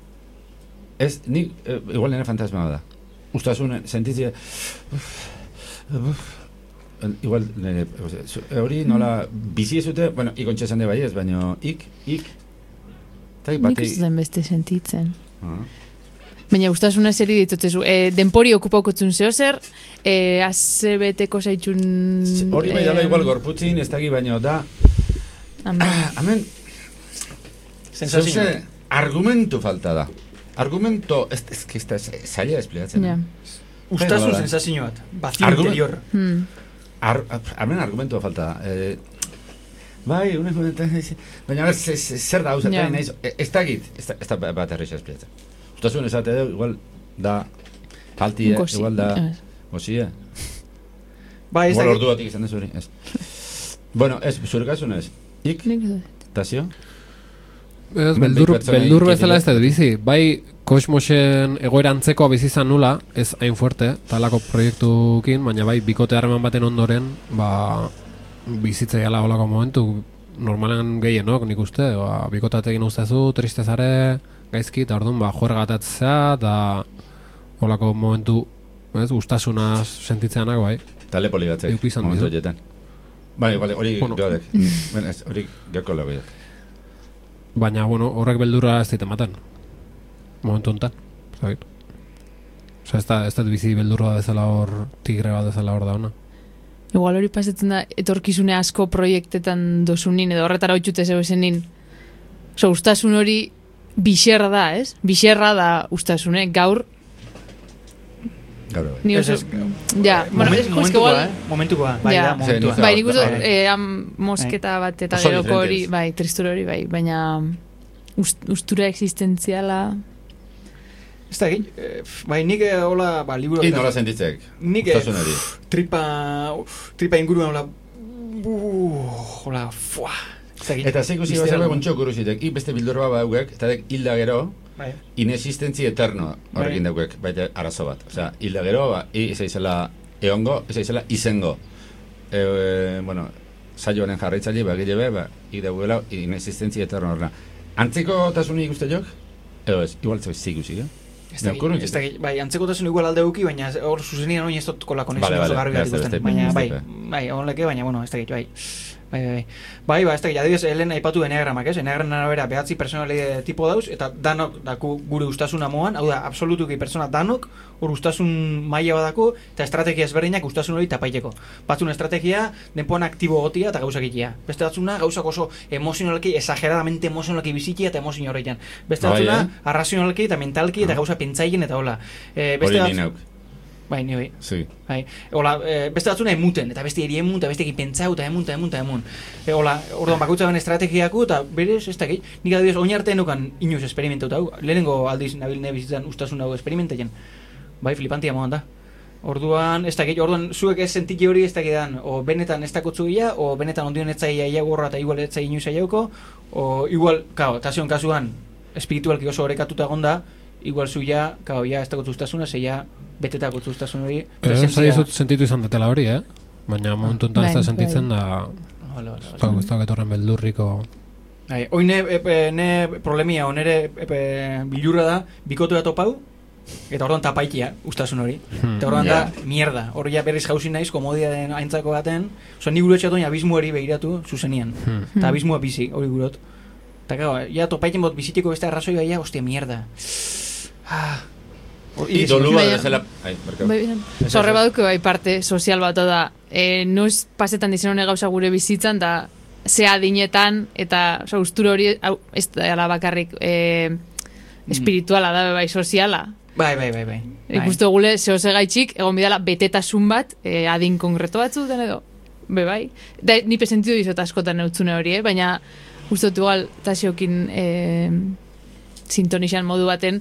Ez, nik, eh, igual nire fantasma da. Ustasun, sentitzea, uf, uf, igual, nire, ose, hori nola, bizi ez dute, bueno, ikontxe esan de bai ez, baina ik, ik, eta ik Nik batei. ez zen beste sentitzen. Ah. Baina gustasuna zeri ditutzezu. E, denpori okupaukotzun zeo zer, e, azze beteko zaitxun... Hori bai dala igual gorputzin, ez daki baino da, Amen. hemen, Sensazio. zeuze, argumentu falta da. Argumento, ez, ez, ez, ez, zaila esplikatzen. Ja. Ustasun Bai, sensazio bat, vazio Argumen- interior. Hmm. Ar, hemen argumentua falta da. Eh, bai, unek honetan, baina ber, ze- ze- zer da hau Ja. zaten nahiz, e- ez da git, ez da, ez da bat errez espliatzen. Ustasun esate edo, igual da, faltie, Gosi. igual da, Ez. gozie. Bai, ez Igual da, ordu batik izan dezu hori, ez. Bueno, ez, zure kasun ez, ik, Nik ez dut. tazio? Ez, Hemen beldur, bi pertsona beldur ikitile. bezala ez dut bizi. Bai, Kosmosen egoera antzeko bizi izan nula, ez hain fuerte, talako proiektukin, baina bai, bikote harreman baten ondoren, ba, bizitzaiala holako momentu, normalean gehienok nik uste, ba, bikotatekin ustezu, tristezare, gaizki, eta orduan, ba, juergatatzea, eta holako momentu, ez, ustasuna sentitzeanak, bai. Tale poli batzek, momentu horietan. Bai, bai, hori Bueno. geodek, hori geoko lagoiak. Baina, bueno, horrek beldurra ez dit ematen. Momentu honetan, zabit. Osa, ez da, ez da bizi beldurra bezala hor, tigre bat bezala hor da ona. Igual hori pasatzen da, etorkizune asko proiektetan dozunin, edo horretara otxute zeu esenin. Oso, ustasun hori bixerra da, ez? Bixerra da ustasune, gaur. Gaur bai. Ni oso... Ez, ez, Ja, bueno, es, pues que igual... eh? Momentukoa, bai, Ja. da, momentua. Sí, Bai, nik uste, Bai. eh, am, mosketa bat eta Oso geroko hori, diferentes. bai, tristura hori, bai, baina ust, ustura existentziala... Ez da, eh, bai, nik eh, hola, ba, liburu... Hi nola sentitzek, Nik eh, ustasun hori. tripa, tripa inguruan hola... Uh, hola, fuah. Ez dakit. Eta zeikusi Biztera bazera dugu. gontxo kurusitek, i beste bildurra bat daukek, eta dek hilda gero, Bai. inesistentzi eterno horrekin daukek, baita arazo bat. Osea, hilda gero, ba, i ez aizela eongo, ez aizela izengo. E, e, bueno, saioaren jarraitzaile, ba, gile be, ba, ik dauela inesistentzi eterno horrena. Antzeko tasunik uste jok? Edo ez, igual zeu zikusi, eh? Ez dakit, Neokurun ez dakit, bai, antzekotasun igual alde duki, baina hor zuzenian oin ez dut kola konexio Vale, oso vale, garbi bat beste, ikusten. beste, Baina, bai, beste. bai, hon leke, baina, bueno, ez dakit, bai. Bai, bai, bai. Bai, ba, ez dakit, adibidez, helen aipatu eneagramak, ez? Eneagraman arabera behatzi personalide tipo dauz, eta danok daku gure ustasuna moan, hau da, absolutuki persona danok, hor ustasun maila badako, eta estrategia ezberdinak ustasun hori tapaiteko. Batzun estrategia, denpoan aktibo gotia eta gauzak ikia. Beste batzuna, gauzak oso emozionalki, exageradamente emozionalki bizitia eta emozio horretan. Beste Bai, batzuna, eh? arrazionalki eta mentalki eta Ah. gauza pentsailen eta hola. E, beste Hori batz- ni nauk, Bai, ni bai. sí. Bai, hola, e, beste batzuna emuten, eta beste eri emun, eta beste ekin pentsau, eta emun, eta emun, eta emun. E, hola, orduan bakoitza ben estrategiaku, eta berez, ez dakit, nik adibidez, oin arte nukan inoz esperimentauta hau, lehenengo aldiz nabil nebizitzen ustasun hau esperimentaien. Bai, flipantia moan da. Orduan, ez dakit, orduan, zuek ez sentiki hori ez dakidan, o benetan ez dakotzu gila, o benetan ondion etzaia iagurra eta igual etzai inoiz aiauko, o igual, kao, tasion kasuan, espiritualki oso horekatuta gonda, igual zu ja, kao, ja ez dakotzu ustasuna, ze ja betetako ustasun hori. Eh, presentzia- zaizut sentitu izan detela hori, eh? Baina momentu honetan ez da Bai, sentitzen bai. da... Hala, hala, Ez hala. da, ez da getorren beldurriko... Bai, Hoi ne, epe, ne problemia, onere epe, bilurra da, bikotea topau, eta orduan tapaikia, ustasun hori. Hmm. Eta orduan Ja. da, mierda. Hor ja berriz jauzi naiz, komodia den aintzako baten. Oso, ni gure etxatoin abismuari behiratu zuzenian. Hmm. Eta abismua bizi, hori gurot. Eta gau, ja topaiken bot bizitiko beste arrazoi gaia, ostia, mierda. Ah. Hor, I iris- dolua Baina- dezela... Ai, barkatu. Bai, bai. Oso, horre baduko bai parte sozial bat da. E, noiz pasetan dizen honek gauza gure bizitzan, da ze adinetan, eta oso, ustura hori, hau, ez da bakarrik e, espirituala da, bai, soziala. Bai, bai, bai, bai. Ikustu gule, zehose gaitxik, egon bidala, betetasun bat, e, adin konkreto batzu den edo. Be, bai. Da, nipe sentidu dizot askotan eutzune hori, eh? Baina, uste dut igual, tasiokin e, sintonixan modu baten,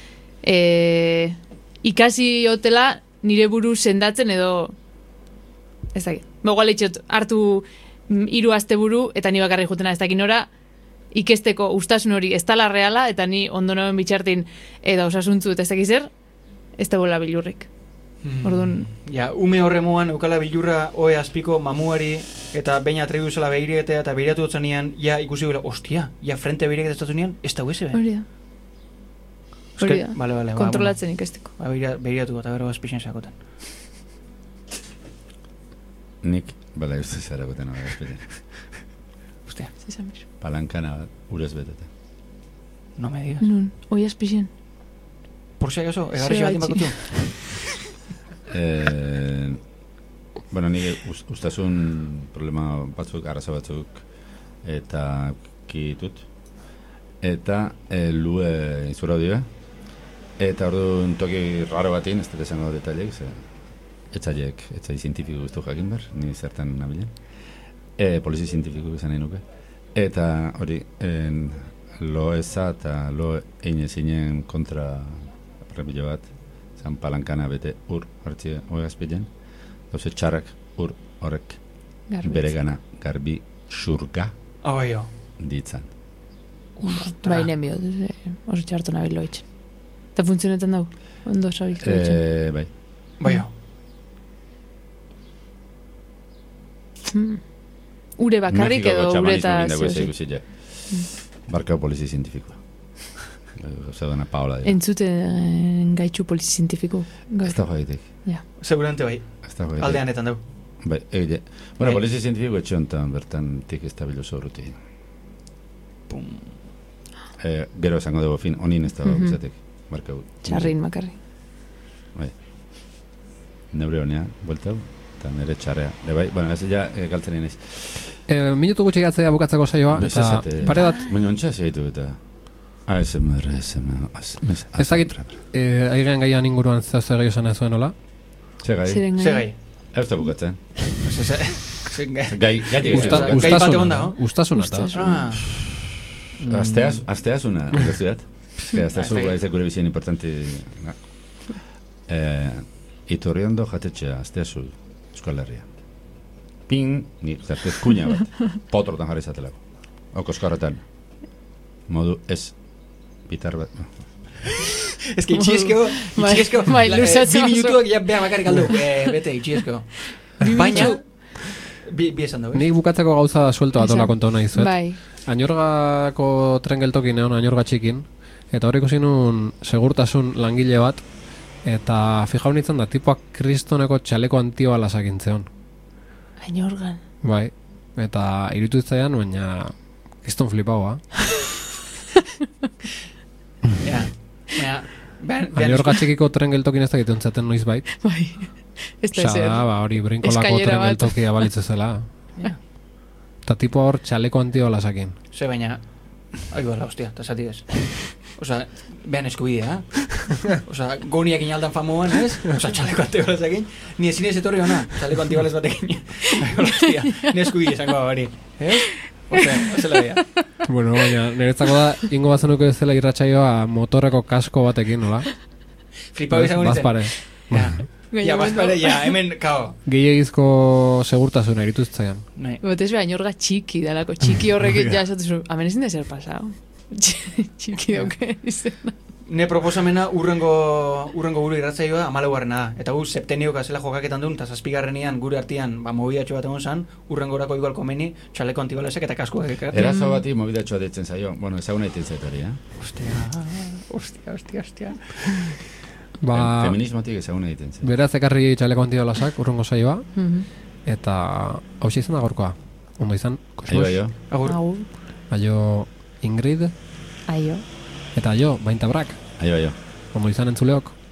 e, ikasi hotela nire buru sendatzen edo, ez dakit, begoa leitxot, hartu mm, hiru asteburu eta ni bakarrik jutena ez dakit nora, ikesteko ustasun hori ez dala reala, eta ni ondo noen bitxartin edo osasuntzu eta ez dakit zer, ez da bola bilurrik. Mm. Orduan- Ja, ume horre moan, eukala bilurra oe azpiko mamuari, eta baina atrebidu zela behirietea, eta behiratu dutzenean, ja ikusi gula, ostia, ja frente behireket ez dutzenean, ez da huese, be? Hori da. Hori da. Vale, vale, ba, Kontrolatzen ikesteko. Ba, behira- behiratu eta gero azpixen sakotan. Nik, bala, uste zara goten hori espeten. Ostia, Zesan bizu. Palankana bat, urez betete. no me digas. Nun, oi azpixen. Por si acaso, egarri Zer batin gaitxi. bakotzu. Eh, bueno, nik us- ustasun problema batzuk, arraza batzuk, eta kitut. Eta eh, lue izura dira. Eta orduan toki raro batin, ez dut esango detaileik, ze etxaiek, etxai zientifiko guztu jakin behar, ni zertan nabilen. E, polizi zientifiko izan nahi nuke. Eta hori, en, lo eza eta lo eine zinen kontra repilo bat, zan palankana bete ur hartzie hori azpilen, dauze txarrak ur horrek bere gana garbi xurga Oh, jo. ditzan. Bai, nen bihot, oso txartu nabil loitzen. Eta funtzionetan dugu, ondo sabik loitzen. E, bai, Bai, jo. Hmm. ure bakarrik edo ure eta zeo. Barkao polizi zientifikoa. Zer dena Paola dira. Entzuten gaitxu polizi zientifiko. Ez da joaitek. Ja. Seguramente bai. Ez da joaitek. Aldeanetan dugu. Bai, egile. Bueno, polizi zientifiko etxe honetan bertan tik ez da biloso horretik. Pum. Eh, gero esango dugu fin, onin ez da Mhm. guzatek. Barkau. Txarrin makarri. Bai. Neure honea, buelta hau. Eta nire txarrea. Le bai, bueno, ez ja eh, galtzen naiz. E, minutu gutxi gatzea bukatzeko saioa, eta Bezazate. pare bat, Baina ontsa zeitu eta... A S M R, A S M R, ez dakit, e, aigean gaian inguruan zehaz gehiago esan ez zuen, hola? Ze gai? Ziren Ze gai? Ez da bukatzen. Ze- ze- ze- gai. Gai, gai Usta, gai bat egon ustasuna, dago. ustasuna eta. Ustasuna. Ah. Asteaz, asteazuna, guztiat. Ez asteazu Ah, ez gure bizien importanti. Eh, Iturriondo jatetxea, asteazu, Euskal Herria. Ping, ni, zertez kuña bat, potrotan jarri zatelako. Oko eskorretan. Modu ez, bitar bat. Ez que itxiezko, Bai, itxiezko, bai, la- eh, luzatzen bi oso. minutuak ja beha bakarrik aldu, eh, bete, itxiezko. Baina, bi, bi esan dugu, Nik bukatzeko gauza suelto bat Esan. hola kontu nahi zuet. Bai. Añorgako tren geltokin egon, Añorga txikin, eta hor ikusi nun segurtasun langile bat, eta fijau nintzen da, tipoak kristoneko txaleko antibala sakintzeon. Ainorgan. Bai, eta iritu itzaian, baina kriston flipagoa. ja. Ja, behan, behan Añorga txikiko tren geltokin ez da egiten zaten noiz bait. Bai. Ez da Osa, ezer. ba, hori brinkolako Eskailera tren bat. geltokia balitze zela. Ja. Eta tipo hor txaleko antibala sakin. Ze baina, ahi bala, hostia, eta zati ez. Osa, behan eskubidea, eh? Osa, goniak inaldan famoan, ez? Osa, txaleko antibalaz ekin. Ni ezin ez etorri hona, txaleko antibalaz batekin. Ahi bala, hostia, ni eskubide zango hori. Eh? Osea, zela dira. Bueno, baina niretzako da, ingo bazenuko ez dela irratsaioa motorreko kasko batekin, nola? Flipau izango nintzen. Bazpare. Ja, ja, bazpare, ja, hemen, kao. Gehiagizko segurtasuna iritu zitzaian. Nahi. Botez beha Ainorga txiki dalako, txiki horrekin ja esatuzu, hemen ezin da zer pasau. Txiki dauke izena. Ne proposamena urrengo urrengo gure irratzaioa amalaugarrena da. Eta gu septenioka zela jokaketan duen, eta zazpigarrenian gure artean ba, mobidatxo bat egon zan, urrengorako igual komeni, txaleko antibalesek eta kaskoak ekartzen. Erazo bati mobidatxoa deitzen zaio. Bueno, ezaguna egiten zait hori, eh? Ostia, ostia, ostia, ostia. Ba, Feminismotik ezaguna egiten zait. beraz ekarri txaleko antibalasak urrengo saioa, Mhm. eta hausia izan da gorkoa. Ondo izan, Aio, Kosmos, aio. Agur. Agur. aio Ingrid, Aio. eta aio Baintabrak. Aio, aio. Ondo izan entzuleok.